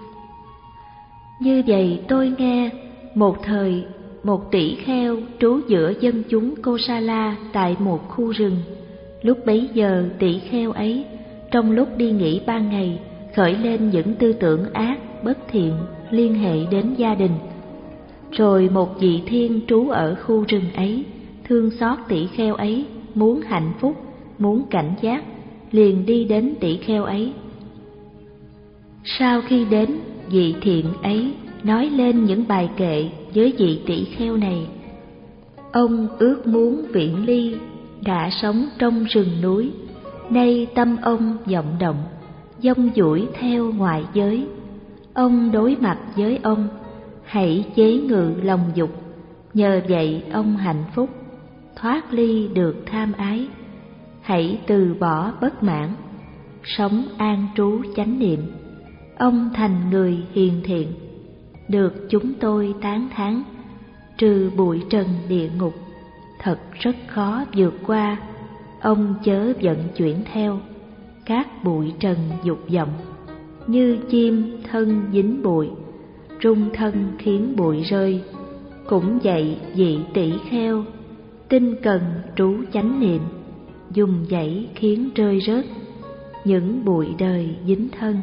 Như vậy tôi nghe, một thời một tỷ kheo trú giữa dân chúng Kosala tại một khu rừng. Lúc bấy giờ tỷ kheo ấy, trong lúc đi nghỉ ban ngày, khởi lên những tư tưởng ác, bất thiện liên hệ đến gia đình. Rồi một vị thiên trú ở khu rừng ấy, thương xót tỷ kheo ấy, muốn hạnh phúc, muốn cảnh giác, liền đi đến tỷ kheo ấy. Sau khi đến, vị thiện ấy nói lên những bài kệ với vị tỷ kheo này. Ông ước muốn viễn ly, đã sống trong rừng núi, nay tâm ông vọng động, dông dũi theo ngoại giới. Ông đối mặt với ông, hãy chế ngự lòng dục, nhờ vậy ông hạnh phúc, thoát ly được tham ái. Hãy từ bỏ bất mãn, sống an trú chánh niệm, ông thành người hiền thiện, được chúng tôi tán thán. Trừ bụi trần địa ngục, thật rất khó vượt qua, ông chớ vận chuyển theo các bụi trần dục vọng. Như chim thân dính bụi, rung thân khiến bụi rơi. Cũng vậy vị tỷ kheo, tinh cần trú chánh niệm, dùng dãy khiến rơi rớt những bụi đời dính thân.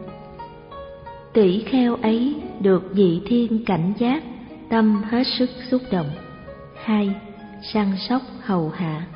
Tỷ kheo ấy được vị thiên cảnh giác, tâm hết sức xúc động. Hai. Săn sóc hầu hạ.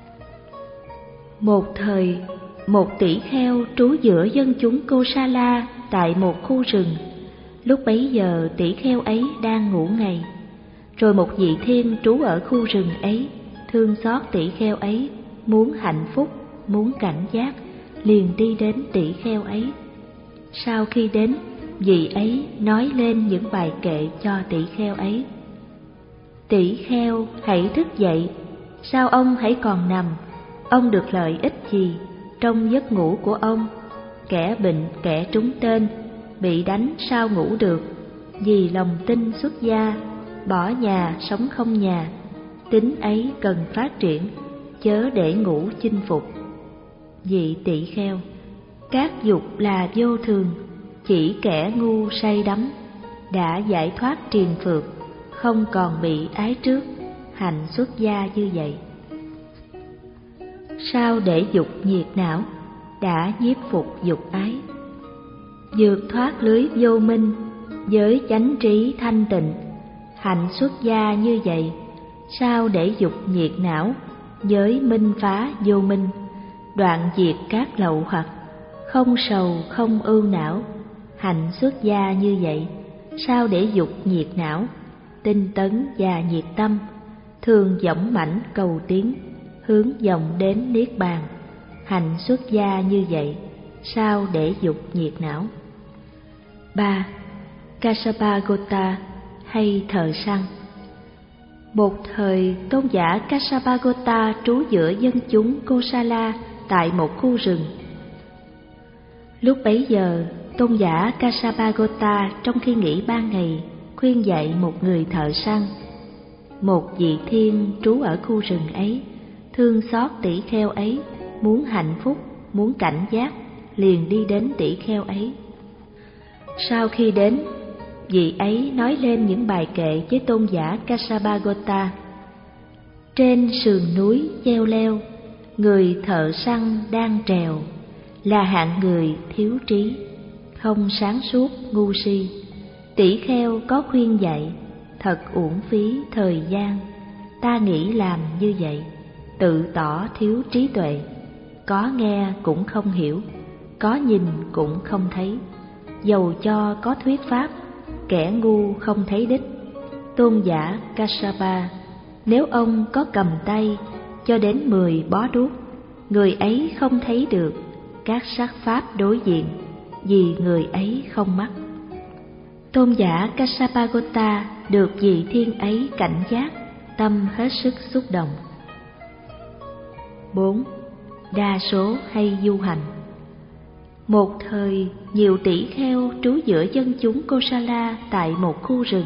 Một thời, một tỷ kheo trú giữa dân chúng Kosala tại một khu rừng. Lúc bấy giờ tỷ kheo ấy đang ngủ ngày. Rồi một vị thiên trú ở khu rừng ấy, thương xót tỷ kheo ấy, muốn hạnh phúc, muốn cảnh giác, liền đi đến tỷ kheo ấy. Sau khi đến, vị ấy nói lên những bài kệ cho tỷ kheo ấy. Tỷ kheo hãy thức dậy, sao ông hãy còn nằm? Ông được lợi ích gì trong giấc ngủ của ông? Kẻ bệnh, kẻ trúng tên, bị đánh sao ngủ được? Vì lòng tin xuất gia, bỏ nhà sống không nhà. Tính ấy cần phát triển, chớ để ngủ chinh phục. Vị tỷ kheo, các dục là vô thường, chỉ kẻ ngu say đắm, đã giải thoát triền phược, không còn bị ái trước, hành xuất gia như vậy. Sao để dục nhiệt não, đã nhiếp phục dục ái. Vượt thoát lưới vô minh, với chánh trí thanh tịnh, hạnh xuất gia như vậy. Sao để dục nhiệt não, với minh phá vô minh, đoạn diệt các lậu hoặc, không sầu không ưu não, hạnh xuất gia như vậy. Sao để dục nhiệt não, tinh tấn và nhiệt tâm, thường dõng mãnh cầu tiến, hướng vọng đến niết bàn, hành xuất gia như vậy. Sao để dục nhiệt não. Ba. Kasapagota hay thợ săn. Một thời tôn giả Kasapagota trú giữa dân chúng Kosala tại một khu rừng. Lúc bấy giờ, tôn giả Kasapagota trong khi nghỉ ban ngày khuyên dạy một người thợ săn. Một vị thiên trú ở khu rừng ấy, thương xót tỷ kheo ấy, muốn hạnh phúc, muốn cảnh giác, liền đi đến tỷ kheo ấy. Sau khi đến, vị ấy nói lên những bài kệ với tôn giả Kasapagota. Trên sườn núi treo leo, người thợ săn đang trèo, là hạng người thiếu trí, không sáng suốt ngu si. Tỷ kheo có khuyên dạy, thật uổng phí thời gian. Ta nghĩ làm như vậy, tự tỏ thiếu trí tuệ. Có nghe cũng không hiểu, có nhìn cũng không thấy. Dầu cho có thuyết pháp, kẻ ngu không thấy đích. Tôn giả Kassapa, nếu ông có cầm tay cho đến mười bó đuốc, người ấy không thấy được các sắc pháp đối diện, vì người ấy không mắt. Tôn giả Kasapagota được vị thiên ấy cảnh giác, tâm hết sức xúc động. Bốn. Đa số hay du hành. Một thời, nhiều tỷ kheo trú giữa dân chúng Kosala tại một khu rừng.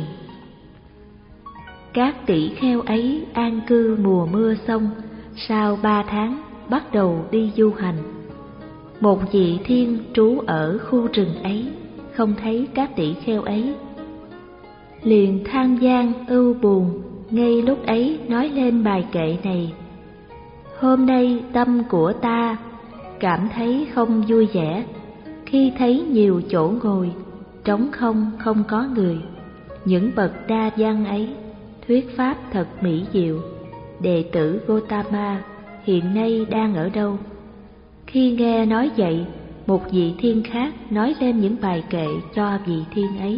Các tỷ kheo ấy an cư mùa mưa xong, sau ba tháng bắt đầu đi du hành. Một vị thiên trú ở khu rừng ấy, không thấy các tỷ kheo ấy, liền than van ưu buồn, ngay lúc ấy nói lên bài kệ này: hôm nay tâm của ta cảm thấy không vui vẻ, khi thấy nhiều chỗ ngồi trống không, không có người. Những bậc đa văn ấy thuyết pháp thật mỹ diệu. Đệ tử Gotama hiện nay đang ở đâu? Khi nghe nói vậy, một vị thiên khác nói lên những bài kệ cho vị thiên ấy.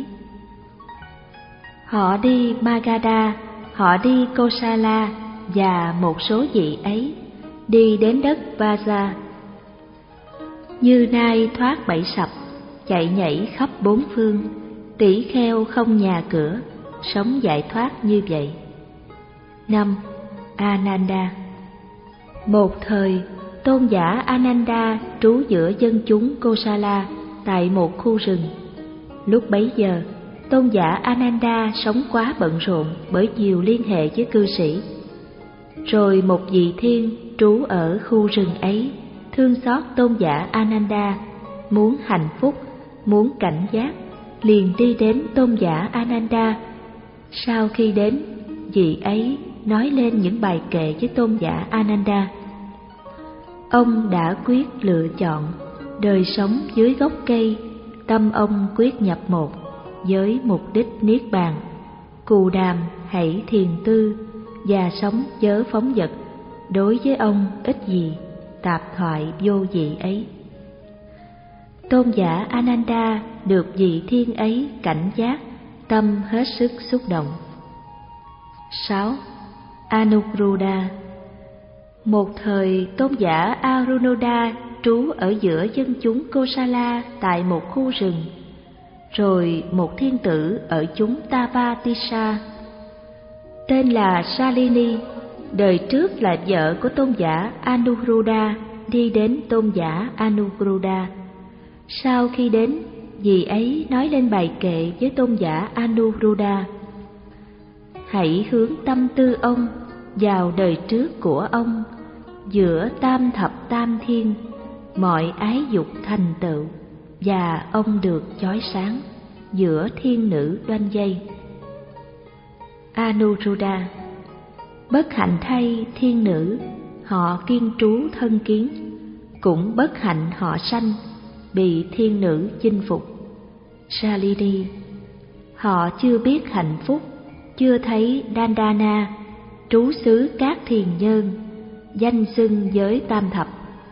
Họ đi Magadha, họ đi Kosala, và một số vị ấy đi đến đất Vaja. Như nai thoát bẫy sập, chạy nhảy khắp bốn phương, tỷ kheo không nhà cửa, sống giải thoát như vậy. Năm. Ananda. Một thời, tôn giả Ananda trú giữa dân chúng Kosala tại một khu rừng. Lúc bấy giờ, tôn giả Ananda sống quá bận rộn bởi nhiều liên hệ với cư sĩ. Rồi một vị thiên trú ở khu rừng ấy thương xót tôn giả Ananda, muốn hạnh phúc, muốn cảnh giác, liền đi đến tôn giả Ananda. Sau khi đến, vị ấy nói lên những bài kệ với tôn giả Ananda. Ông đã quyết lựa chọn đời sống dưới gốc cây, tâm ông quyết nhập một với mục đích niết bàn. Cù đàm hãy thiền tư và sống chớ phóng dật. Đối với ông ít gì tạp thoại vô vị ấy. Tôn giả Ananda được vị thiên ấy cảnh giác, tâm hết sức xúc động. Sáu. Anuruddha. Một thời, tôn giả Arunoda trú ở giữa dân chúng Kosala tại một khu rừng. Rồi một thiên tử ở chúng Tavatisa, tên là Salini, đời trước là vợ của tôn giả Anuruddha, đi đến tôn giả Anuruddha. Sau khi đến, vị ấy nói lên bài kệ với tôn giả Anuruddha: hãy hướng tâm tư ông vào đời trước của ông, giữa tam thập tam thiên, mọi ái dục thành tựu, và ông được chói sáng giữa thiên nữ đoanh dây. Anuruddha. Bất hạnh thay thiên nữ, họ kiên trú thân kiến, cũng bất hạnh họ sanh, bị thiên nữ chinh phục. Salini. Họ chưa biết hạnh phúc, chưa thấy Dandana, trú xứ các thiền nhân, danh xưng giới tam thập.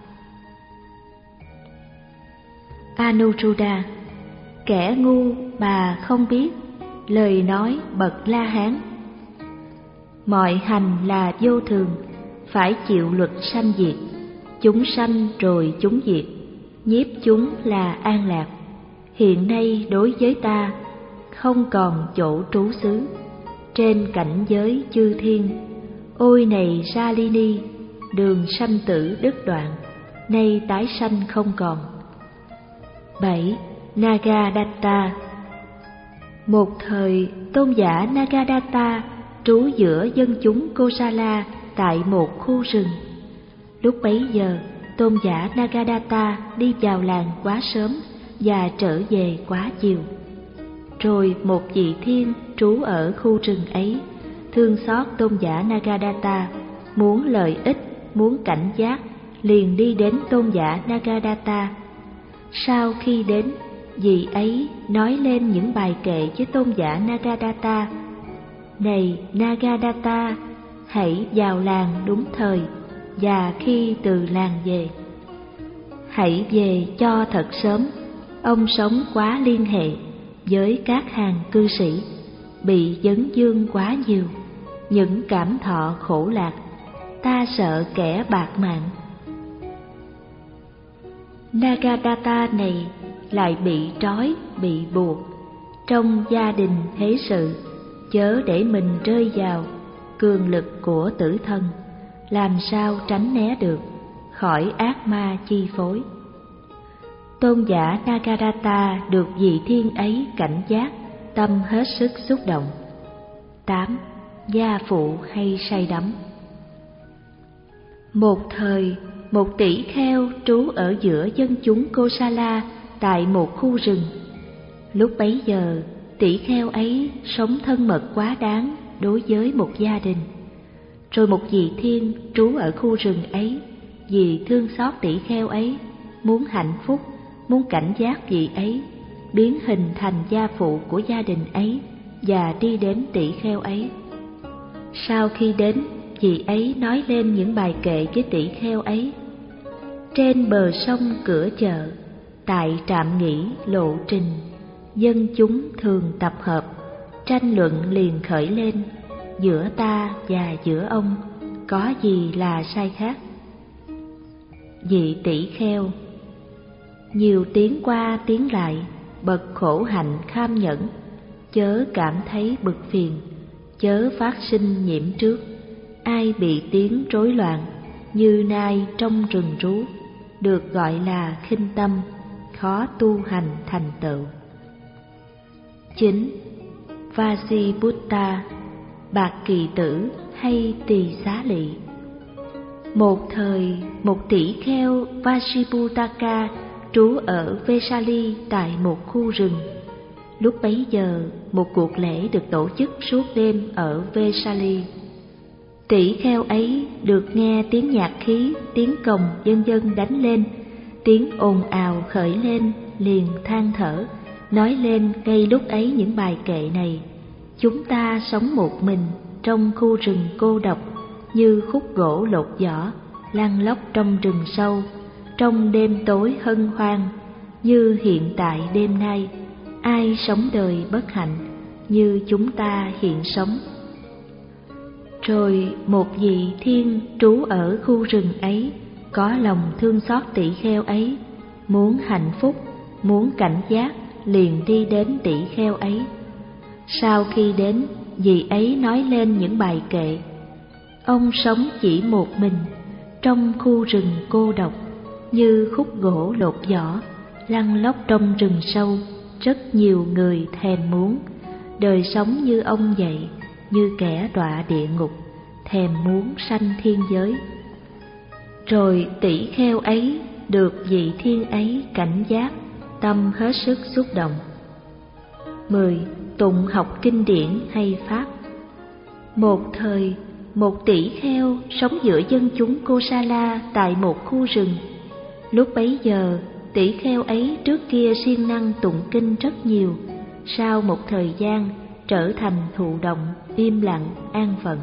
Anuruddha. Kẻ ngu bà không biết lời nói bậc La Hán. Mọi hành là vô thường, phải chịu luật sanh diệt. Chúng sanh rồi chúng diệt, nhiếp chúng là an lạc. Hiện nay đối với ta, không còn chỗ trú xứ trên cảnh giới chư thiên. Ôi này Salini, đường sanh tử đứt đoạn, nay tái sanh không còn. Bảy. Nagadatta. Một thời, tôn giả Nagadatta trú giữa dân chúng Kosala tại một khu rừng. Lúc bấy giờ, tôn giả Nagadatta đi vào làng quá sớm và trở về quá chiều. Rồi một vị thiên trú ở khu rừng ấy thương xót tôn giả Nagadatta, muốn lợi ích, muốn cảnh giác, liền đi đến tôn giả Nagadatta. Sau khi đến, vị ấy nói lên những bài kệ với tôn giả Nagadatta: này Nagadatta, hãy vào làng đúng thời, và khi từ làng về, hãy về cho thật sớm. Ông sống quá liên hệ với các hàng cư sĩ, bị vấn vương quá nhiều, những cảm thọ khổ lạc, ta sợ kẻ bạc mạng. Nagadatta này lại bị trói, bị buộc trong gia đình thế sự, chớ để mình rơi vào cường lực của tử thần, làm sao tránh né được khỏi ác ma chi phối. Tôn giả Nagadatta được vị thiên ấy cảnh giác, tâm hết sức xúc động. Tám. Gia phụ hay say đắm. Một thời, một tỷ kheo trú ở giữa dân chúng Kosala tại một khu rừng. Lúc bấy giờ, tỷ kheo ấy sống thân mật quá đáng đối với một gia đình. Rồi một vị thiên trú ở khu rừng ấy, vì thương xót tỷ kheo ấy, muốn hạnh phúc, muốn cảnh giác vị ấy, biến hình thành gia phụ của gia đình ấy và đi đến tỷ kheo ấy. Sau khi đến, vị ấy nói lên những bài kệ với tỷ kheo ấy. Trên bờ sông cửa chợ, tại trạm nghỉ lộ trình, dân chúng thường tập hợp, tranh luận liền khởi lên, giữa ta và giữa ông có gì là sai khác. Vị tỷ kheo: nhiều tiếng qua tiếng lại, bậc khổ hạnh kham nhẫn, chớ cảm thấy bực phiền, chớ phát sinh nhiễm trước. Ai bị tiếng rối loạn, như nai trong rừng rú, được gọi là khinh tâm, khó tu hành thành tựu. Chín. Vasibutta, bạc kỳ tử hay tỳ xá lị. Một thời, một tỷ kheo Vasiputtaka trú ở Vesali tại một khu rừng. Lúc bấy giờ, một cuộc lễ được tổ chức suốt đêm ở Vesali. Tỷ kheo ấy được nghe tiếng nhạc khí, tiếng cồng vân vân đánh lên, tiếng ồn ào khởi lên, liền than thở, nói lên ngay lúc ấy những bài kệ này: chúng ta sống một mình trong khu rừng cô độc, như khúc gỗ lột vỏ, lăn lóc trong rừng sâu, trong đêm tối hân hoan, như hiện tại đêm nay. Ai sống đời bất hạnh, như chúng ta hiện sống. Rồi một vị thiên trú ở khu rừng ấy, có lòng thương xót tỷ kheo ấy, muốn hạnh phúc, muốn cảnh giác, liền đi đến tỷ kheo ấy. Sau khi đến, vị ấy nói lên những bài kệ. Ông sống chỉ một mình, trong khu rừng cô độc, như khúc gỗ lột vỏ, lăn lóc trong rừng sâu, rất nhiều người thèm muốn. Đời sống như ông vậy, như kẻ đọa địa ngục, thèm muốn sanh thiên giới. Rồi tỷ kheo ấy được vị thiên ấy cảnh giác, tâm hết sức xúc động. Mười. Tụng học kinh điển hay pháp. Một thời, một tỷ kheo sống giữa dân chúng Kosala tại một khu rừng. Lúc bấy giờ, tỷ kheo ấy trước kia siêng năng tụng kinh rất nhiều, sau một thời gian trở thành thụ động, im lặng, an phận.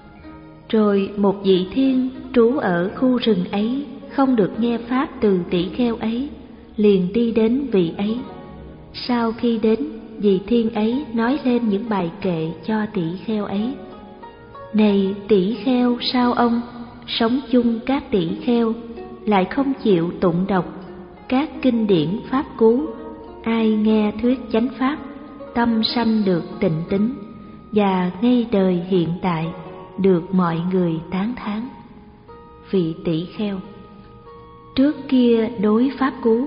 Rồi một vị thiên trú ở khu rừng ấy không được nghe pháp từ tỷ kheo ấy, liền đi đến vị ấy. Sau khi đến, vị thiên ấy nói lên những bài kệ cho tỷ kheo ấy. Này tỷ kheo, sao ông sống chung các tỷ kheo lại không chịu tụng đọc các kinh điển pháp cú? Ai nghe thuyết chánh pháp, tâm sanh được tịnh tín, và ngay đời hiện tại được mọi người tán thán. Vị tỷ kheo: trước kia đối pháp cú,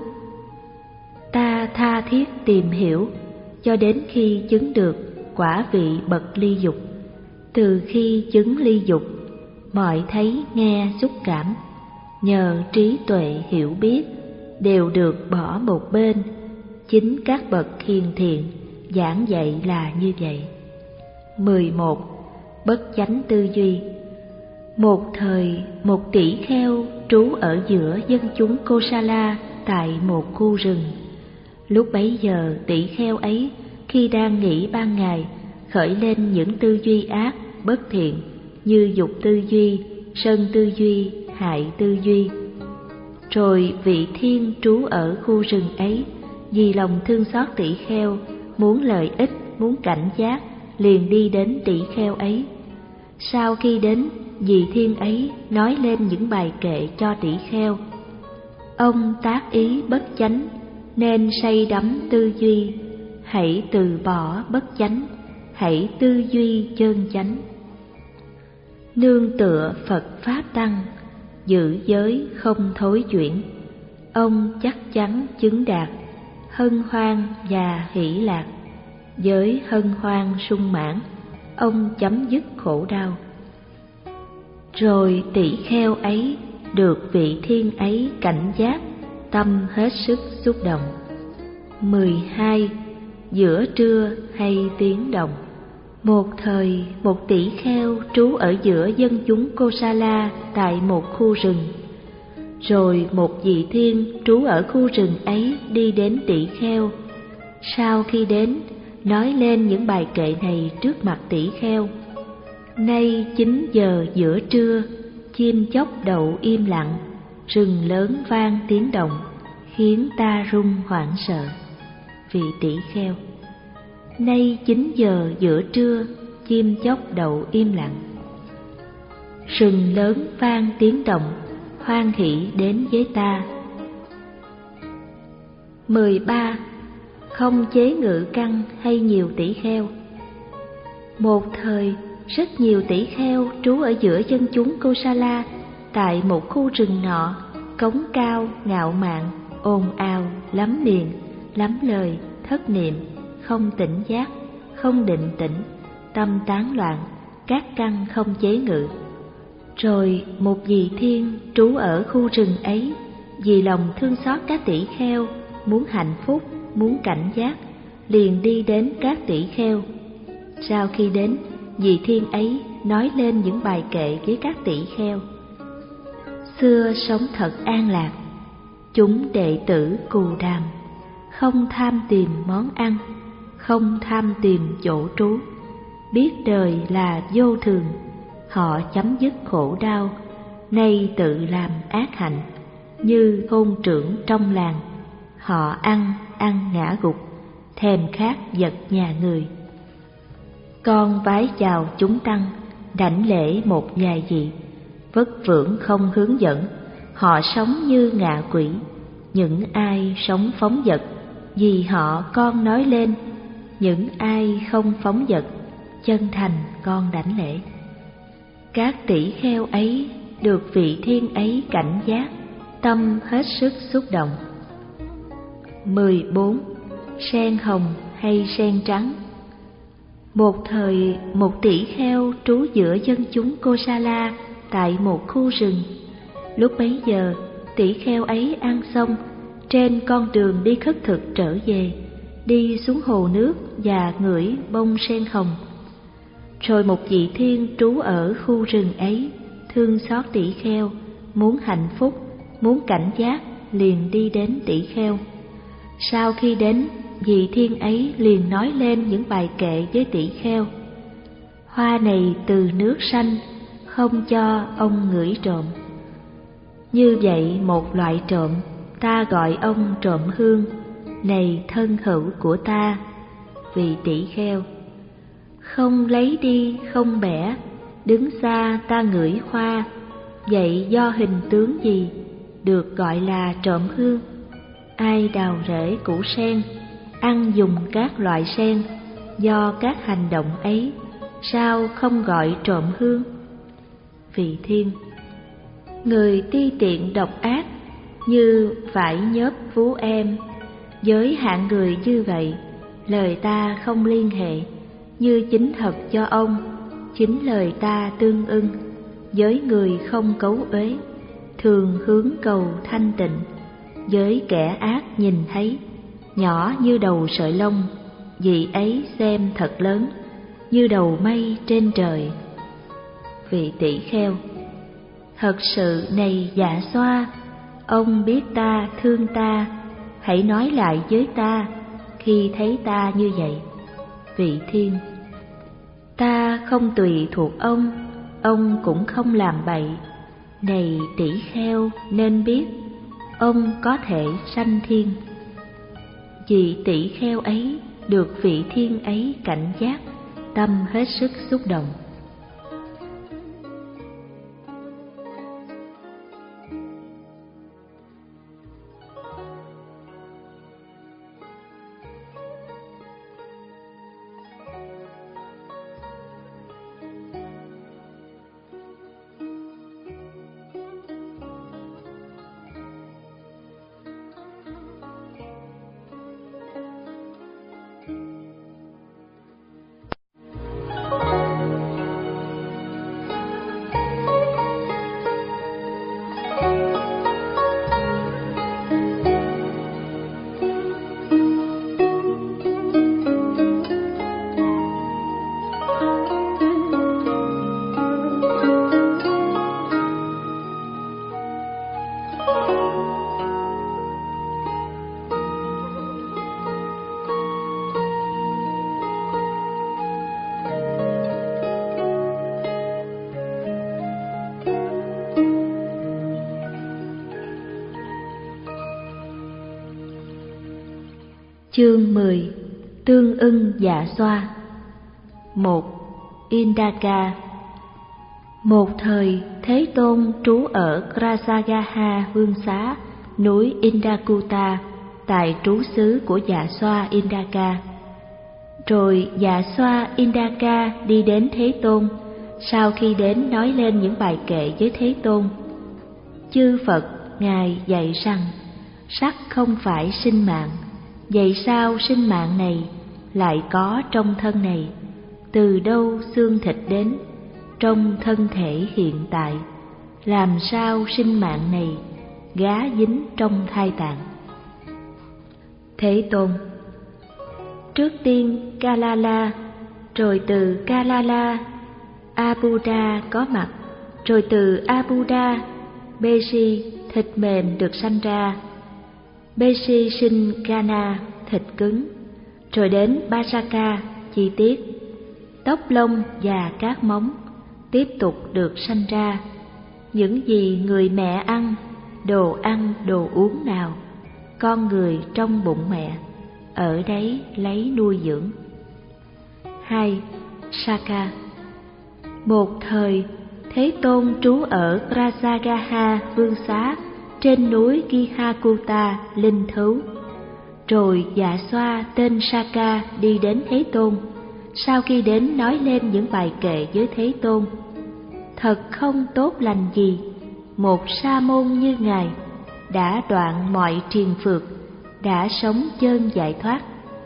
ta tha thiết tìm hiểu, cho đến khi chứng được quả vị bậc ly dục. Từ khi chứng ly dục, mọi thấy nghe xúc cảm, nhờ trí tuệ hiểu biết, đều được bỏ một bên. Chính các bậc hiền thiện giảng dạy là như vậy. Mười một. Bất chánh tư duy. Một thời, một tỷ kheo trú ở giữa dân chúng Kosala tại một khu rừng. Lúc bấy giờ, tỷ kheo ấy khi đang nghỉ ban ngày, khởi lên những tư duy ác, bất thiện, như dục tư duy, sân tư duy, hại tư duy. Rồi vị thiên trú ở khu rừng ấy, vì lòng thương xót tỷ kheo, muốn lợi ích, muốn cảnh giác, liền đi đến tỷ kheo ấy. Sau khi đến, vị thiên ấy nói lên những bài kệ cho tỷ kheo. Ông tác ý bất chánh, nên say đắm tư duy, hãy từ bỏ bất chánh, hãy tư duy chân chánh. Nương tựa Phật Pháp Tăng, giữ giới không thối chuyển, ông chắc chắn chứng đạt, hân hoan và hỷ lạc. Giới hân hoan sung mãn, ông chấm dứt khổ đau. Rồi tỷ kheo ấy được vị thiên ấy cảnh giác, tâm hết sức xúc động. mười hai. Giữa trưa hay tiếng động. Một thời, một tỷ kheo trú ở giữa dân chúng Kosala tại một khu rừng. Rồi một vị thiên trú ở khu rừng ấy đi đến tỷ kheo. Sau khi đến, nói lên những bài kệ này trước mặt tỷ kheo. Nay chín giờ giữa trưa, chim chóc đậu im lặng, rừng lớn vang tiếng động, khiến ta run hoảng sợ. Vị tỷ kheo: nay chín giờ giữa trưa, chim chóc đậu im lặng, rừng lớn vang tiếng động, hoan hỷ đến với ta. mười ba. Không chế ngự căn hay nhiều tỷ kheo. Một thời, rất nhiều tỷ kheo trú ở giữa dân chúng Kosala tại một khu rừng nọ, cống cao, ngạo mạn, ồn ào, lắm miệng, lắm lời, thất niệm, không tỉnh giác, không định tĩnh, tâm tán loạn, các căn không chế ngự. Rồi một vị thiên trú ở khu rừng ấy, vì lòng thương xót các tỷ kheo, muốn hạnh phúc, muốn cảnh giác, liền đi đến các tỷ kheo. Sau khi đến, vị thiên ấy nói lên những bài kệ với các tỷ kheo. Xưa sống thật an lạc, chúng đệ tử cù đàm, không tham tìm món ăn, không tham tìm chỗ trú, biết đời là vô thường, họ chấm dứt khổ đau, nay tự làm ác hạnh, như thôn trưởng trong làng, họ ăn, ăn ngã gục, thèm khát vật nhà người. Con vái chào chúng tăng, đảnh lễ một vài vị, vất vưởng không hướng dẫn, họ sống như ngạ quỷ. Những ai sống phóng dật, vì họ con nói lên, những ai không phóng dật, chân thành con đảnh lễ. Các tỷ kheo ấy được vị thiên ấy cảnh giác, tâm hết sức xúc động. mười bốn. Sen hồng hay sen trắng. Một thời, một tỷ kheo trú giữa dân chúng Kosala tại một khu rừng. Lúc bấy giờ, tỷ kheo ấy ăn xong, trên con đường đi khất thực trở về, đi xuống hồ nước và ngửi bông sen hồng. Rồi một vị thiên trú ở khu rừng ấy, thương xót tỷ kheo, muốn hạnh phúc, muốn cảnh giác, liền đi đến tỷ kheo. Sau khi đến, vị thiên ấy liền nói lên những bài kệ với tỷ kheo. Hoa này từ nước sanh, không cho ông ngửi trộm. Như vậy một loại trộm, ta gọi ông trộm hương, này thân hữu của ta. Vị tỷ kheo: không lấy đi, không bẻ, đứng xa ta ngửi hoa, vậy do hình tướng gì, được gọi là trộm hương? Ai đào rễ củ sen, ăn dùng các loại sen, do các hành động ấy, sao không gọi trộm hương? Vị thiên: người ti tiện độc ác, như vải nhớp vú em, với hạng người như vậy, lời ta không liên hệ, như chính thật cho ông, chính lời ta tương ưng, với người không cấu uế, thường hướng cầu thanh tịnh, với kẻ ác nhìn thấy, nhỏ như đầu sợi lông, vị ấy xem thật lớn, như đầu mây trên trời. Vị tỷ kheo: thật sự này dạ xoa, ông biết ta thương ta, hãy nói lại với ta khi thấy ta như vậy. Vị thiên: ta không tùy thuộc ông, ông cũng không làm bậy. Này tỷ kheo nên biết, ông có thể sanh thiên. Vị tỷ kheo ấy được vị thiên ấy cảnh giác, tâm hết sức xúc động. Chương mười. Tương ưng dạ xoa. Một. Indaka. Một thời, Thế Tôn trú ở Grasagaha Vương Xá, núi Indakuta, tại trú xứ của dạ xoa Indaka. Rồi dạ xoa Indaka đi đến Thế Tôn, sau khi đến nói lên những bài kệ với Thế Tôn. Chư Phật, Ngài dạy rằng, sắc không phải sinh mạng, vậy sao sinh mạng này lại có trong thân này? Từ đâu xương thịt đến trong thân thể hiện tại? Làm sao sinh mạng này gá dính trong thai tạng? Thế Tôn: Trước tiên Kalala, rồi từ Kalala Abuda có mặt, rồi từ Abuda Besi thịt mềm được sanh ra. Besi sinh Kana thịt cứng, rồi đến Basaka chi tiết, tóc lông và các móng tiếp tục được sanh ra. Những gì người mẹ ăn, đồ ăn đồ uống nào, con người trong bụng mẹ ở đấy lấy nuôi dưỡng. Hai. Saka. Một thời, Thế Tôn trú ở Grasagaha Vương Xá trên núi Gihakuta linh thú. Rồi dạ xoa tên Saka đi đến Thế Tôn, sau khi đến nói lên những bài kệ với Thế Tôn. Thật không tốt lành gì, một sa môn như Ngài đã đoạn mọi triền phược, đã sống chân giải thoát,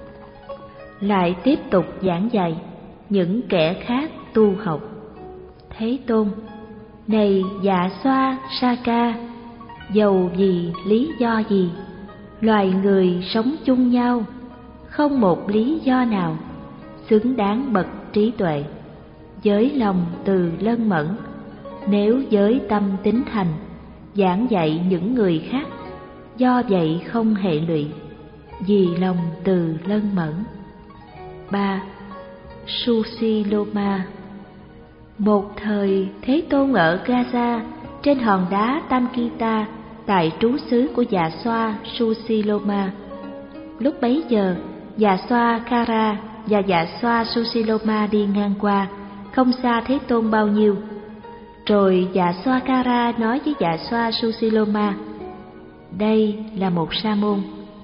lại tiếp tục giảng dạy những kẻ khác tu học. Thế Tôn: Này dạ xoa Saka, dầu vì lý do gì, loài người sống chung nhau, không một lý do nào xứng đáng bậc trí tuệ. Với lòng từ lân mẫn, nếu với tâm tín thành, giảng dạy những người khác, do vậy không hệ lụy, vì lòng từ lân mẫn. Ba. Susiloma. Một thời, Thế Tôn ở Gaza trên hòn đá Tankita, tại trú xứ của dạ xoa Susiloma. Lúc bấy giờ, dạ xoa Kara và dạ xoa Susiloma đi ngang qua, không xa Thế Tôn bao nhiêu. Rồi dạ xoa Kara nói với dạ xoa Susiloma: Đây là một sa môn.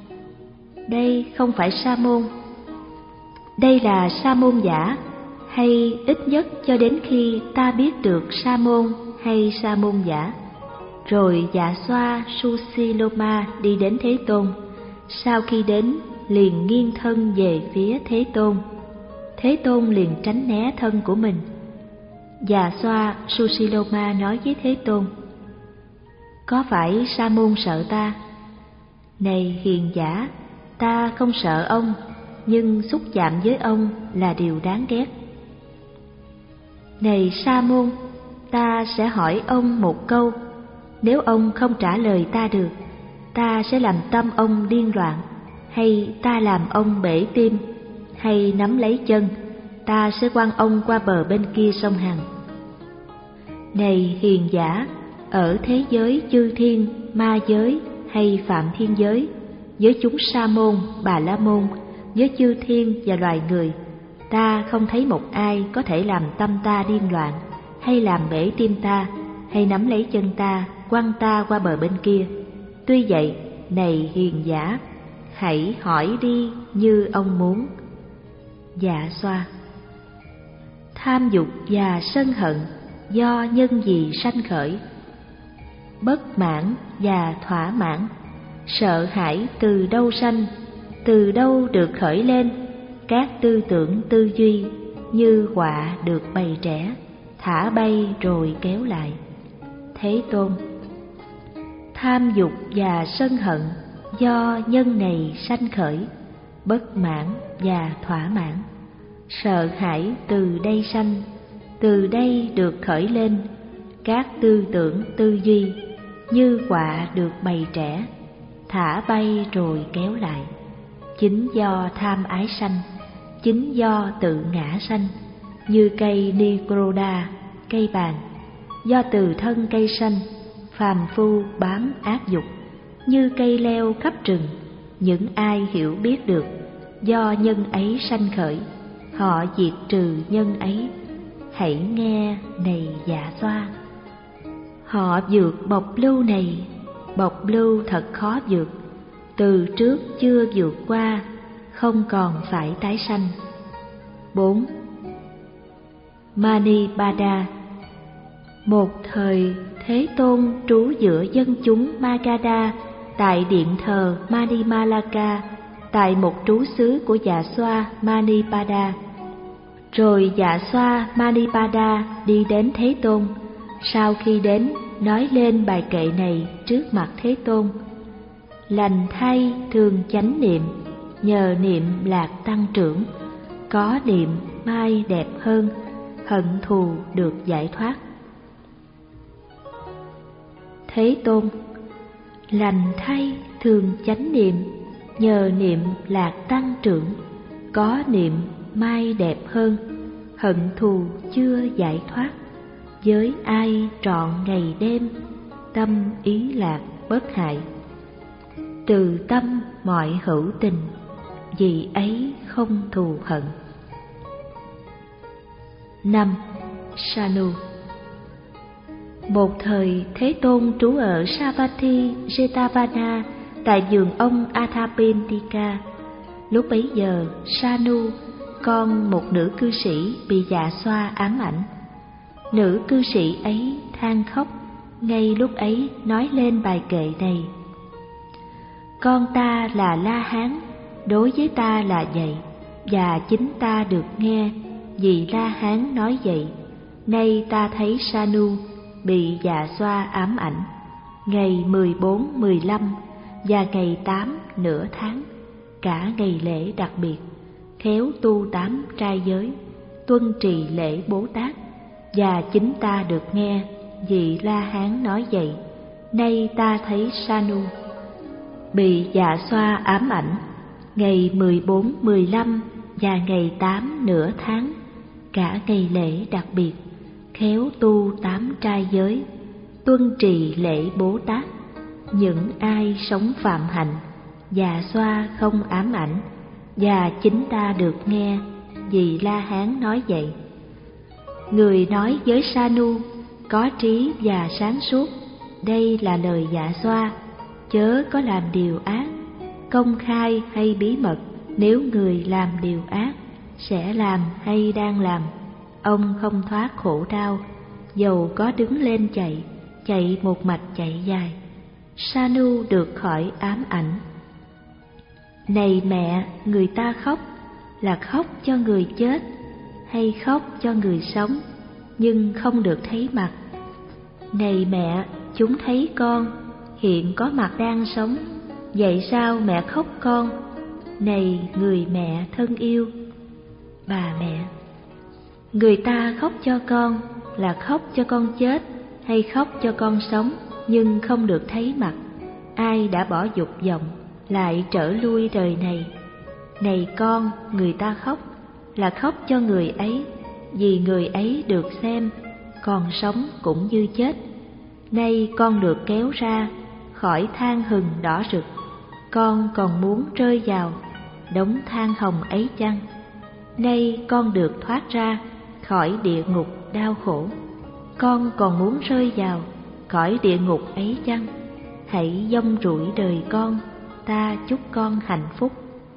Đây không phải sa môn. Đây là sa môn giả, hay ít nhất cho đến khi ta biết được sa môn hay sa môn giả. Rồi dạ xoa Susiloma đi đến Thế Tôn, sau khi đến liền nghiêng thân về phía Thế Tôn. Thế Tôn liền tránh né thân của mình. Dạ xoa Susiloma nói với Thế Tôn: Có phải sa môn sợ ta? Này hiền giả, ta không sợ ông, nhưng xúc chạm với ông là điều đáng ghét. Này sa môn, ta sẽ hỏi ông một câu, nếu ông không trả lời ta được, ta sẽ làm tâm ông điên loạn, hay ta làm ông bể tim, hay nắm lấy chân, ta sẽ quăng ông qua bờ bên kia sông Hằng. Này hiền giả, ở thế giới chư thiên, ma giới hay phạm thiên giới, với chúng sa môn, bà la môn, với chư thiên và loài người, ta không thấy một ai có thể làm tâm ta điên loạn, hay làm bể tim ta, hay nắm lấy chân ta, quăng ta qua bờ bên kia. Tuy vậy, này hiền giả, hãy hỏi đi như ông muốn. Dạ xoa. Tham dục và sân hận do nhân gì sanh khởi? Bất mãn và thỏa mãn, sợ hãi từ đâu sanh, từ đâu được khởi lên? Các tư tưởng tư duy như quạ được bầy trẻ, thả bay rồi kéo lại. Thế Tôn: Tham dục và sân hận do nhân này sanh khởi, bất mãn và thỏa mãn, sợ hãi từ đây sanh, từ đây được khởi lên. Các tư tưởng tư duy như quạ được bầy trẻ, thả bay rồi kéo lại. Chính do tham ái sanh, chính do tự ngã sanh, như cây Nikroda, cây bàn, do từ thân cây sanh, phàm phu bám ác dục, như cây leo khắp rừng, những ai hiểu biết được do nhân ấy sanh khởi, họ diệt trừ nhân ấy. Hãy nghe này Dạ Xoa. Họ vượt bộc lưu này, bộc lưu thật khó vượt, từ trước chưa vượt qua, không còn phải tái sanh. Bốn. Manipada. Một thời Thế Tôn trú giữa dân chúng Magadha tại điện thờ Manimalaka, tại một trú xứ của Dạ Xoa Manipada. Rồi Dạ Xoa Manipada đi đến Thế Tôn. Sau khi đến, nói lên bài kệ này trước mặt Thế Tôn. Lành thay thường chánh niệm, nhờ niệm lạc tăng trưởng, có niệm mai đẹp hơn, hận thù được giải thoát. Thế Tôn. Lành thay thường chánh niệm, nhờ niệm lạc tăng trưởng, có niệm mai đẹp hơn, hận thù chưa giải thoát. Với ai trọn ngày đêm, tâm ý lạc bất hại, từ tâm mọi hữu tình, vì ấy không thù hận. Năm. Sanu. Một thời Thế Tôn trú ở Savatthi Jetavana tại vườn ông Athapindika. Lúc bấy giờ Sanu, con một nữ cư sĩ, bị Dạ Xoa ám ảnh. Nữ cư sĩ ấy than khóc, ngay lúc ấy nói lên bài kệ này. Con ta là La Hán, đối với ta là vậy, và chính ta được nghe vì La Hán nói vậy. Nay ta thấy Sanu bị Dạ Xoa ám ảnh, ngày mười bốn, mười lăm và ngày tám nửa tháng, cả ngày lễ đặc biệt, khéo tu tám trai giới, tuân trì lễ Bố Tát, và chính ta được nghe vì La Hán nói vậy. Nay ta thấy Sanu bị Dạ Xoa ám ảnh, ngày mười bốn, mười lăm và ngày tám nửa tháng, cả ngày lễ đặc biệt, khéo tu tám trai giới, tuân trì lễ Bố Tát. Những ai sống phạm hạnh, Dạ Xoa không ám ảnh, và chính ta được nghe vì La Hán nói vậy. Người nói với Sanu có trí và sáng suốt, đây là lời Dạ Xoa, chớ có làm điều ác, công khai hay bí mật. Nếu người làm điều ác, sẽ làm hay đang làm, ông không thoát khổ đau, dầu có đứng lên chạy, chạy một mạch chạy dài. Sanu được khỏi ám ảnh. Này mẹ, người ta khóc là khóc cho người chết hay khóc cho người sống, nhưng không được thấy mặt. Này mẹ, chúng thấy con, hiện có mặt đang sống, vậy sao mẹ khóc con? Này người mẹ thân yêu, bà mẹ, người ta khóc cho con là khóc cho con chết hay khóc cho con sống, nhưng không được thấy mặt. Ai đã bỏ dục vọng lại trở lui đời này. Này con, người ta khóc là khóc cho người ấy, vì người ấy được xem, còn sống cũng như chết. Nay con được kéo ra khỏi than hừng đỏ rực, con còn muốn rơi vào đống than hồng ấy chăng? Nay con được thoát ra khỏi địa ngục đau khổ, con còn muốn rơi vào cõi địa ngục ấy chăng? Hãy dông rủi đời con, ta chúc con hạnh phúc.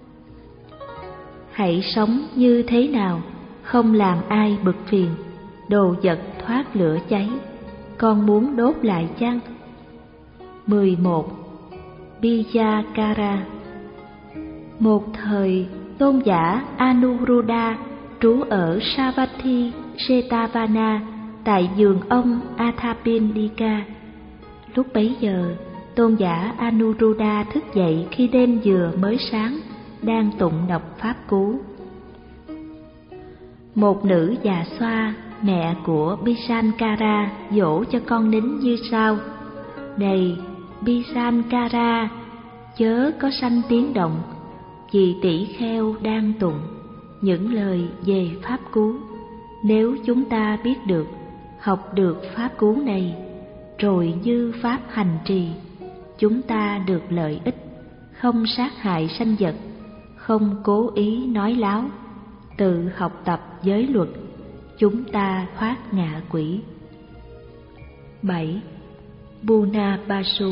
Hãy sống như thế nào, không làm ai bực phiền. Đồ vật thoát lửa cháy, con muốn đốt lại chăng? Mười một. Bijakara. Một thời tôn giả Anuruddha trú ở Savatthi Jetavana tại vườn ông Athapindika. Lúc bấy giờ tôn giả Anuruddha thức dậy khi đêm vừa mới sáng, đang tụng đọc pháp cú. Một nữ già xoa, mẹ của Bisankara, dỗ cho con nín như sau: Này Bisankara, chớ có sanh tiếng động, vì tỷ kheo đang tụng những lời về pháp cú. Nếu chúng ta biết được, học được pháp cú này, rồi như pháp hành trì, chúng ta được lợi ích, không sát hại sanh vật, không cố ý nói láo, tự học tập giới luật, chúng ta thoát ngạ quỷ. bảy. Bunabasu.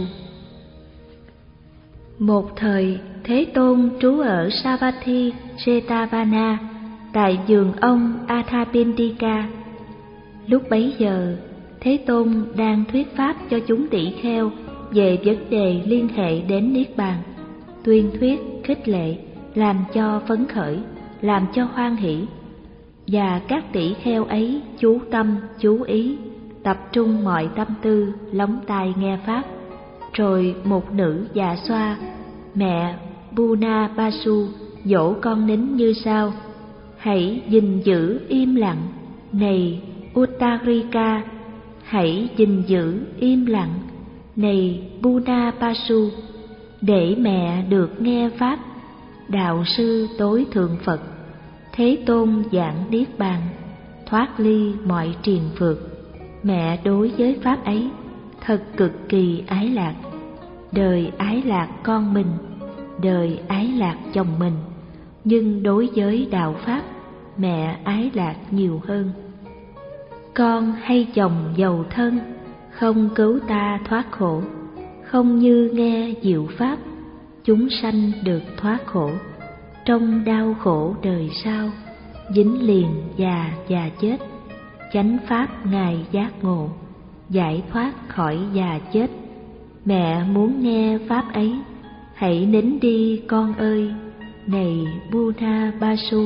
Một thời, Thế Tôn trú ở Savatthi Jetavana tại vườn ông Athapindika. Lúc bấy giờ, Thế Tôn đang thuyết pháp cho chúng tỷ kheo về vấn đề liên hệ đến Niết Bàn, tuyên thuyết khích lệ, làm cho phấn khởi, làm cho hoan hỷ. Và các tỷ kheo ấy chú tâm, chú ý, tập trung mọi tâm tư, lóng tai nghe pháp. Rồi một nữ già xoa, mẹ Bunabasu, dỗ con nín như sau: hãy gìn giữ im lặng, này Uttarika, hãy gìn giữ im lặng, này Bunabasu, để mẹ được nghe pháp. Đạo sư tối thượng Phật, Thế Tôn giảng Niết Bàn, thoát ly mọi triền phược. Mẹ đối với pháp ấy thật cực kỳ ái lạc. Đời ái lạc con mình, đời ái lạc chồng mình, nhưng đối với đạo pháp, mẹ ái lạc nhiều hơn. Con hay chồng giàu thân, không cứu ta thoát khổ, không như nghe diệu pháp, chúng sanh được thoát khổ. Trong đau khổ đời sau, dính liền già già chết, chánh pháp ngài giác ngộ, giải thoát khỏi già chết. Mẹ muốn nghe pháp ấy, hãy nín đi con ơi, này Bunabasu.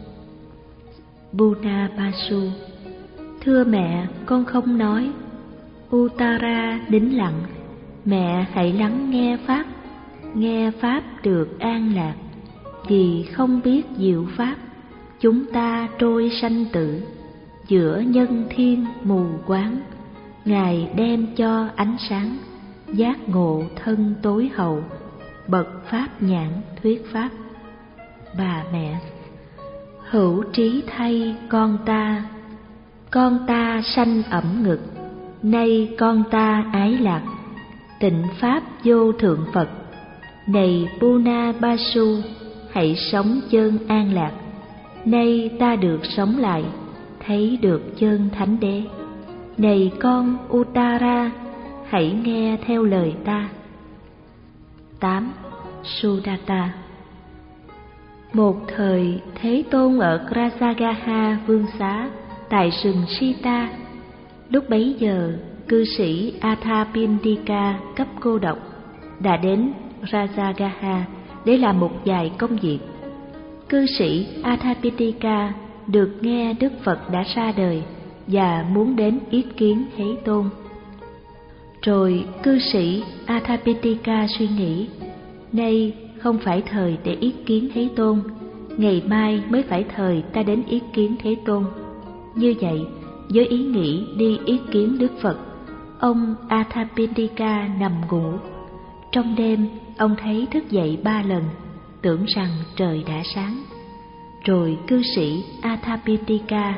Bunabasu: thưa mẹ, con không nói. Uttara nín lặng: mẹ hãy lắng nghe pháp, nghe pháp được an lạc. Vì không biết diệu pháp, chúng ta trôi sanh tử, giữa nhân thiên mù quáng. Ngài đem cho ánh sáng, giác ngộ thân tối hậu, bậc pháp nhãn thuyết pháp. Bà mẹ: hữu trí thay con ta, con ta sanh ẩm ngực, nay con ta ái lạc, tịnh pháp vô thượng Phật. Này Bunabasu, hãy sống chân an lạc. Nay ta được sống lại, thấy được chân thánh đế. Này con Uttara, hãy nghe theo lời ta. tám. Sudatta. Một thời, Thế Tôn ở Krasagaha vương xá tại rừng Sita. Lúc bấy giờ, cư sĩ Athapindika cấp cô độc đã đến Rajagaha để làm một vài công việc. Cư sĩ Athapindika được nghe Đức Phật đã ra đời và muốn đến yết kiến Thế Tôn. Rồi cư sĩ Athapindika suy nghĩ, nay không phải thời để yết kiến Thế Tôn, ngày mai mới phải thời ta đến yết kiến Thế Tôn. Như vậy, với ý nghĩ đi yết kiến Đức Phật, ông Athapindika nằm ngủ. Trong đêm, ông thấy thức dậy ba lần, tưởng rằng trời đã sáng. Rồi cư sĩ Athapindika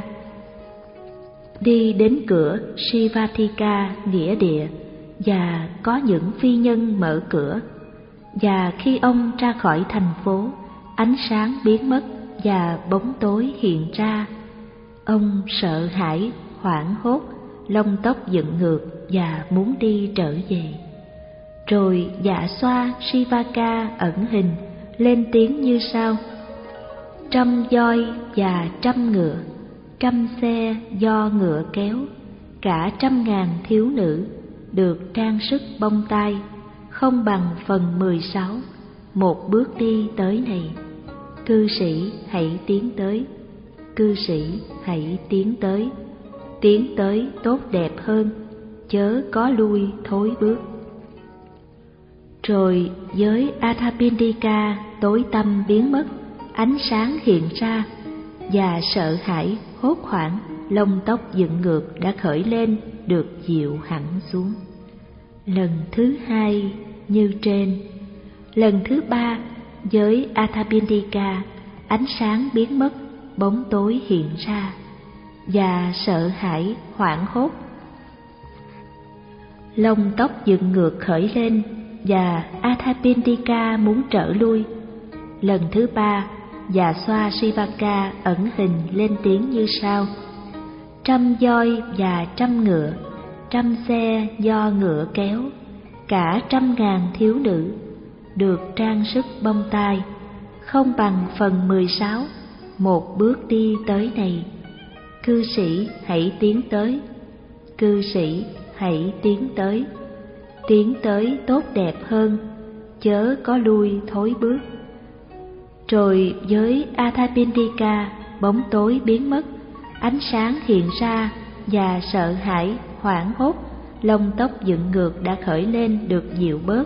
đi đến cửa Shivatika nghĩa địa, và có những phi nhân mở cửa. Và khi ông ra khỏi thành phố, ánh sáng biến mất và bóng tối hiện ra. Ông sợ hãi, hoảng hốt, lông tóc dựng ngược và muốn đi trở về. Rồi dạ xoa Shivaka ẩn hình, lên tiếng như sau: trăm voi và trăm ngựa, trăm xe do ngựa kéo, cả trăm ngàn thiếu nữ được trang sức bông tai, không bằng phần mười sáu, một bước đi tới này. Cư sĩ hãy tiến tới, cư sĩ hãy tiến tới, tiến tới tốt đẹp hơn, chớ có lui thối bước. Rồi giới Athapindika tối tăm biến mất, ánh sáng hiện ra, và sợ hãi, hốt hoảng, lông tóc dựng ngược đã khởi lên, được dịu hẳn xuống. Lần thứ hai như trên. Lần thứ ba, với Athapindika, ánh sáng biến mất, bóng tối hiện ra, và sợ hãi, hoảng hốt, lông tóc dựng ngược khởi lên, và Athapindika muốn trở lui. Lần thứ ba, Dạ Xoa Sivaka ẩn hình lên tiếng như sau: trăm voi và trăm ngựa, trăm xe do ngựa kéo, cả trăm ngàn thiếu nữ được trang sức bông tai, không bằng phần mười sáu một bước đi tới này. Cư sĩ hãy tiến tới, cư sĩ hãy tiến tới, tiến tới tốt đẹp hơn, chớ có lui thối bước. Rồi với Athapindika, bóng tối biến mất, ánh sáng hiện ra và sợ hãi, hoảng hốt, lông tóc dựng ngược đã khởi lên được dịu bớt.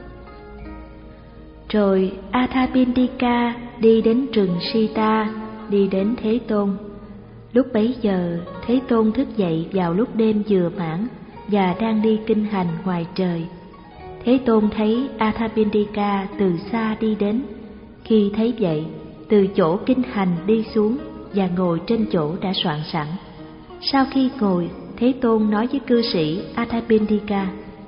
Rồi Athapindika đi đến rừng Sita, đi đến Thế Tôn. Lúc bấy giờ, Thế Tôn thức dậy vào lúc đêm vừa mãn và đang đi kinh hành ngoài trời. Thế Tôn thấy Athapindika từ xa đi đến. Khi thấy vậy, từ chỗ kinh hành đi xuống và ngồi trên chỗ đã soạn sẵn. Sau khi ngồi, Thế Tôn nói với cư sĩ Athapindika: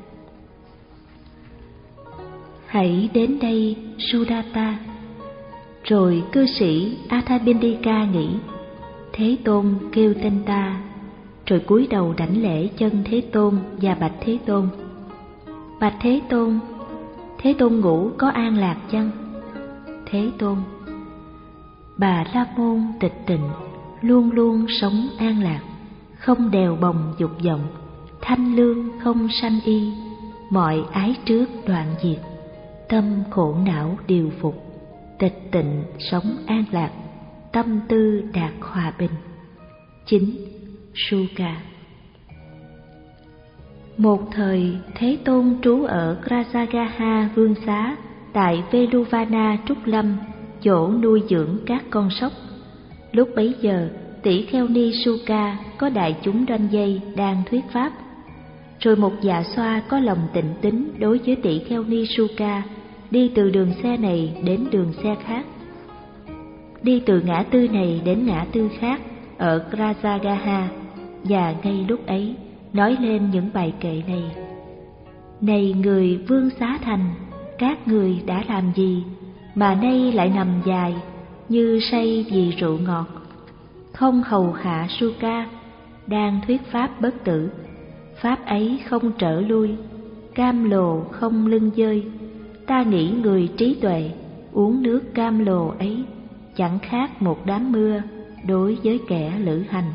hãy đến đây, Sudatta. Rồi cư sĩ Athapindika nghĩ: Thế Tôn kêu tên ta. Rồi cúi đầu đảnh lễ chân Thế Tôn và bạch Thế Tôn: bạch Thế Tôn, Thế Tôn ngủ có an lạc chăng? Thế Tôn: Bà La Môn tịch tịnh, luôn luôn sống an lạc, không đèo bồng dục vọng, thanh lương không sanh y, mọi ái trước đoạn diệt, tâm khổ não điều phục, tịch tịnh sống an lạc, tâm tư đạt hòa bình. Chính Suka. Một thời, Thế Tôn trú ở Rajagaha Vương Xá tại Veluvana Trúc Lâm, chỗ nuôi dưỡng các con sóc. Lúc bấy giờ, tỷ kheo ni Suka có đại chúng ranh dây đang thuyết pháp. Rồi một dạ xoa có lòng tịnh tín đối với tỷ kheo ni Suka đi từ đường xe này đến đường xe khác, đi từ ngã tư này đến ngã tư khác ở Rajagaha, và ngay lúc ấy nói lên những bài kệ này: này người Vương Xá Thành, các người đã làm gì mà nay lại nằm dài như say vì rượu ngọt, không hầu hạ Suka, đang thuyết pháp bất tử, pháp ấy không trở lui, cam lồ không lưng dơi. Ta nghĩ người trí tuệ uống nước cam lồ ấy chẳng khác một đám mưa đối với kẻ lữ hành.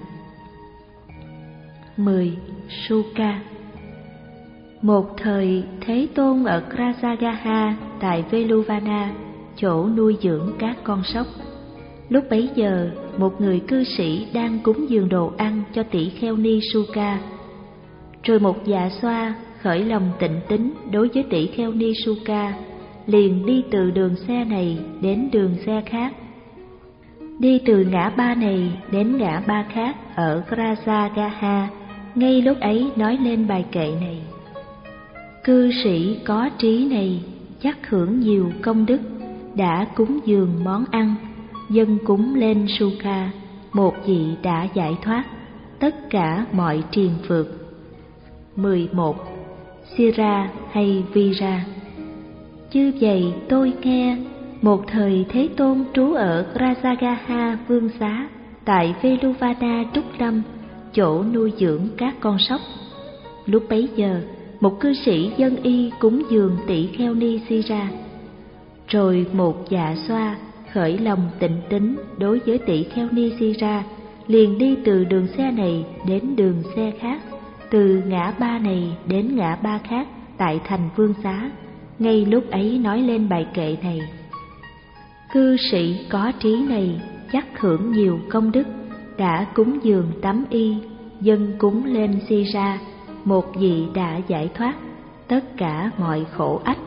Mười. Suka. Một thời, Thế Tôn ở Rajagaha tại Veluvana, chỗ nuôi dưỡng các con sóc. Lúc bấy giờ, một người cư sĩ đang cúng dường đồ ăn cho tỷ kheo ni Suka. Rồi một dạ xoa khởi lòng tịnh tín đối với tỷ kheo ni Suka, liền đi từ đường xe này đến đường xe khác, đi từ ngã ba này đến ngã ba khác ở Rajagaha. Ngay lúc ấy nói lên bài kệ này: cư sĩ có trí này chắc hưởng nhiều công đức, đã cúng dường món ăn, dâng cúng lên Suka, một vị đã giải thoát tất cả mọi triền phược. Mười một. Sira hay Vira. Như vậy tôi nghe, một thời Thế Tôn trú ở Rajagaha Vương Xá tại Veluvana Trúc Lâm, chỗ nuôi dưỡng các con sóc. Lúc bấy giờ, một cư sĩ dân y cúng dường tỷ kheo ni Sira. Rồi một dạ xoa khởi lòng tịnh tín đối với tỷ kheo ni Sira, liền đi từ đường xe này đến đường xe khác, từ ngã ba này đến ngã ba khác tại thành Vương Xá. Ngay lúc ấy nói lên bài kệ này: cư sĩ có trí này chắc hưởng nhiều công đức, đã cúng dường tắm y, dâng cúng lên Sira, một vị đã giải thoát tất cả mọi khổ ách.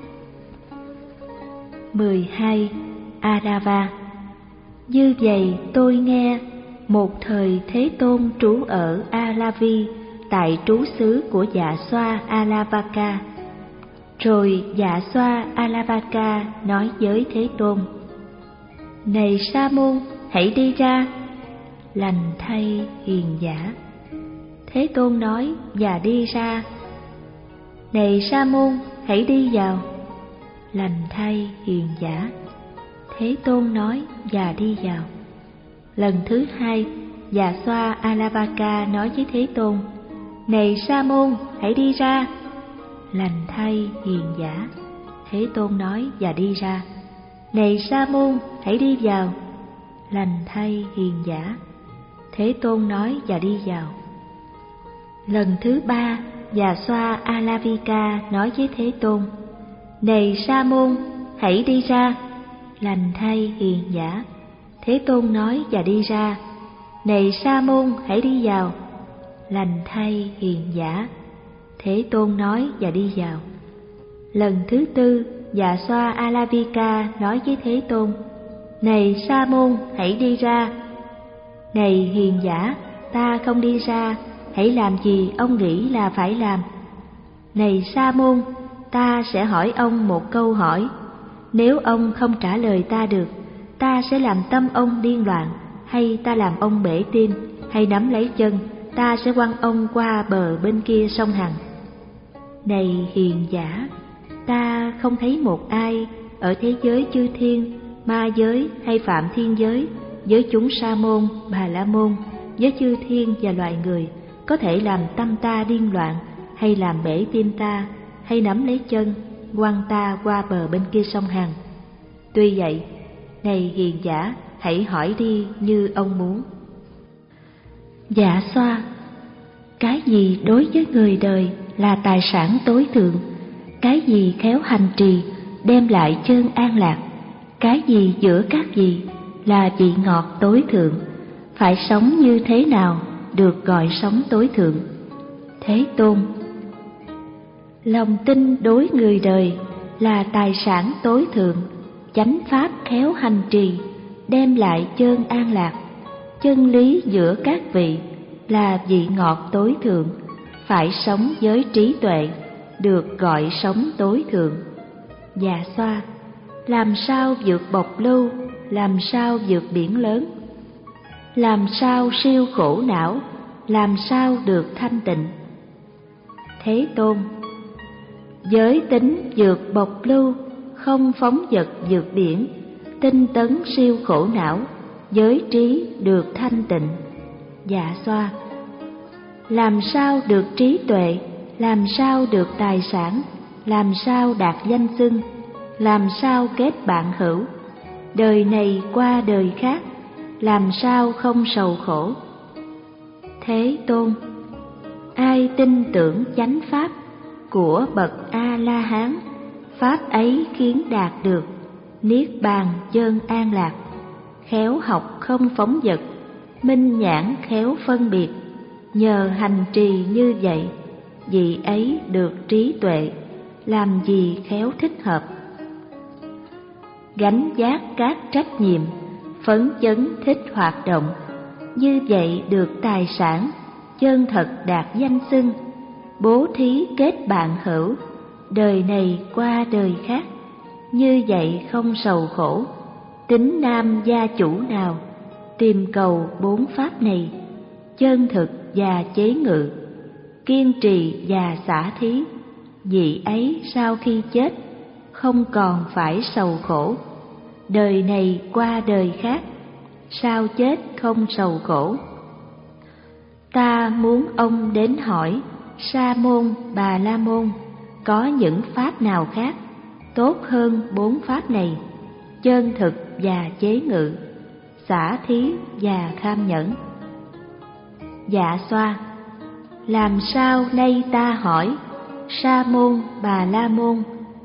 Mười hai. Adava. Như vậy tôi nghe, một thời Thế Tôn trú ở Alavi tại trú xứ của dạ xoa Alavaka. Rồi dạ xoa Alavaka nói với Thế Tôn: này Sa môn, hãy đi ra. Lành thay hiền giả. Thế Tôn nói và đi ra. Này Sa môn, hãy đi vào. Lành thay hiền giả. Thế Tôn nói và đi vào. Lần thứ hai, Dạ Xoa Alavaka nói với Thế Tôn: Này Sa môn, hãy đi ra. Lành thay hiền giả. Thế Tôn nói và đi ra. Này Sa môn, hãy đi vào. Lành thay hiền giả. Thế Tôn nói và đi vào. Lần thứ ba, Dạ Xoa Alavika nói với Thế Tôn: Này Sa môn, hãy đi ra. Lành thay hiền giả. Thế Tôn nói và đi ra. Này Sa môn, hãy đi vào. Lành thay hiền giả. Thế Tôn nói và đi vào. Lần thứ tư, Dạ Xoa Alavika nói với Thế Tôn: Này Sa môn, hãy đi ra. Này hiền giả, ta không đi ra, hãy làm gì ông nghĩ là phải làm. Này Sa môn, ta sẽ hỏi ông một câu hỏi. Nếu ông không trả lời ta được, ta sẽ làm tâm ông điên loạn, hay ta làm ông bể tim, hay nắm lấy chân, ta sẽ quăng ông qua bờ bên kia sông Hằng. Này hiền giả, ta không thấy một ai ở thế giới chư thiên, ma giới hay phạm thiên giới, với chúng sa môn, bà la môn, với chư thiên và loài người, có thể làm tâm ta điên loạn, hay làm bể tim ta, hay nắm lấy chân, quăng ta qua bờ bên kia sông Hằng. Tuy vậy, này hiền giả, hãy hỏi đi như ông muốn. Dạ Xoa, cái gì đối với người đời là tài sản tối thượng? Cái gì khéo hành trì đem lại chân an lạc? Cái gì giữa các gì là vị ngọt tối thượng? Phải sống như thế nào được gọi sống tối thượng? Thế Tôn: Lòng tin đối người đời là tài sản tối thượng, chánh pháp khéo hành trì đem lại chân an lạc. Chân lý giữa các vị là vị ngọt tối thượng, phải sống với trí tuệ được gọi sống tối thượng. Dạ Xoa, làm sao vượt bộc lưu, làm sao vượt biển lớn? Làm sao siêu khổ não, làm sao được thanh tịnh? Thế Tôn: Giới tính vượt bộc lưu, không phóng dật vượt biển, tinh tấn siêu khổ não, giới trí được thanh tịnh. Dạ Xoa, làm sao được trí tuệ, làm sao được tài sản, làm sao đạt danh xưng, làm sao kết bạn hữu, đời này qua đời khác, làm sao không sầu khổ? Thế Tôn: Ai tin tưởng chánh pháp của bậc A La Hán, pháp ấy khiến đạt được niết bàn chân an lạc. Khéo học không phóng dật, minh nhãn khéo phân biệt, nhờ hành trì như vậy, vị ấy được trí tuệ, làm gì khéo thích hợp. Gánh vác các trách nhiệm, phấn chấn thích hoạt động, như vậy được tài sản, chân thật đạt danh xưng, bố thí kết bạn hữu, đời này qua đời khác, như vậy không sầu khổ. Tính nam gia chủ nào, tìm cầu bốn pháp này, chân thực và chế ngự, kiên trì và xả thí, vị ấy sau khi chết không còn phải sầu khổ, đời này qua đời khác, sau chết không sầu khổ. Ta muốn ông đến hỏi Sa môn, Bà La môn, có những pháp nào khác tốt hơn bốn pháp này, chân thực và chế ngự, xả thí và kham nhẫn? Dạ Xoa, làm sao nay ta hỏi Sa môn, Bà La môn?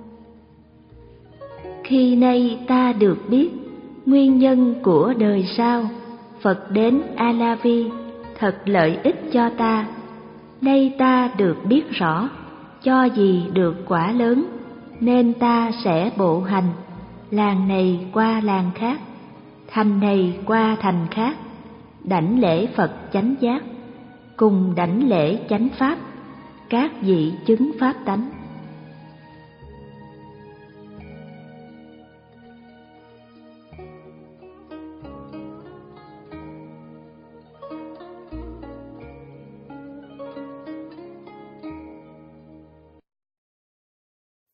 Khi nay ta được biết nguyên nhân của đời sau, Phật đến A La Vi thật lợi ích cho ta. Nay ta được biết rõ, cho gì được quả lớn, nên ta sẽ bộ hành, làng này qua làng khác, thành này qua thành khác, đảnh lễ Phật chánh giác, cùng đảnh lễ chánh pháp, các vị chứng pháp tánh.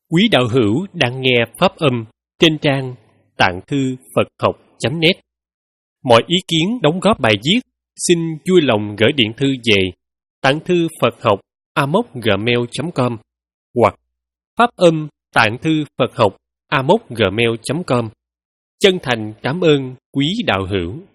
Quý đạo hữu đang nghe pháp âm trên trang tạng thư Phật học chấm net. Mọi ý kiến đóng góp bài viết xin vui lòng gửi điện thư về tạng thư Phật học a m o c gmail chấm com hoặc pháp âm tạng thư Phật học a m o c gmail chấm com. Chân thành cảm ơn quý đạo hữu.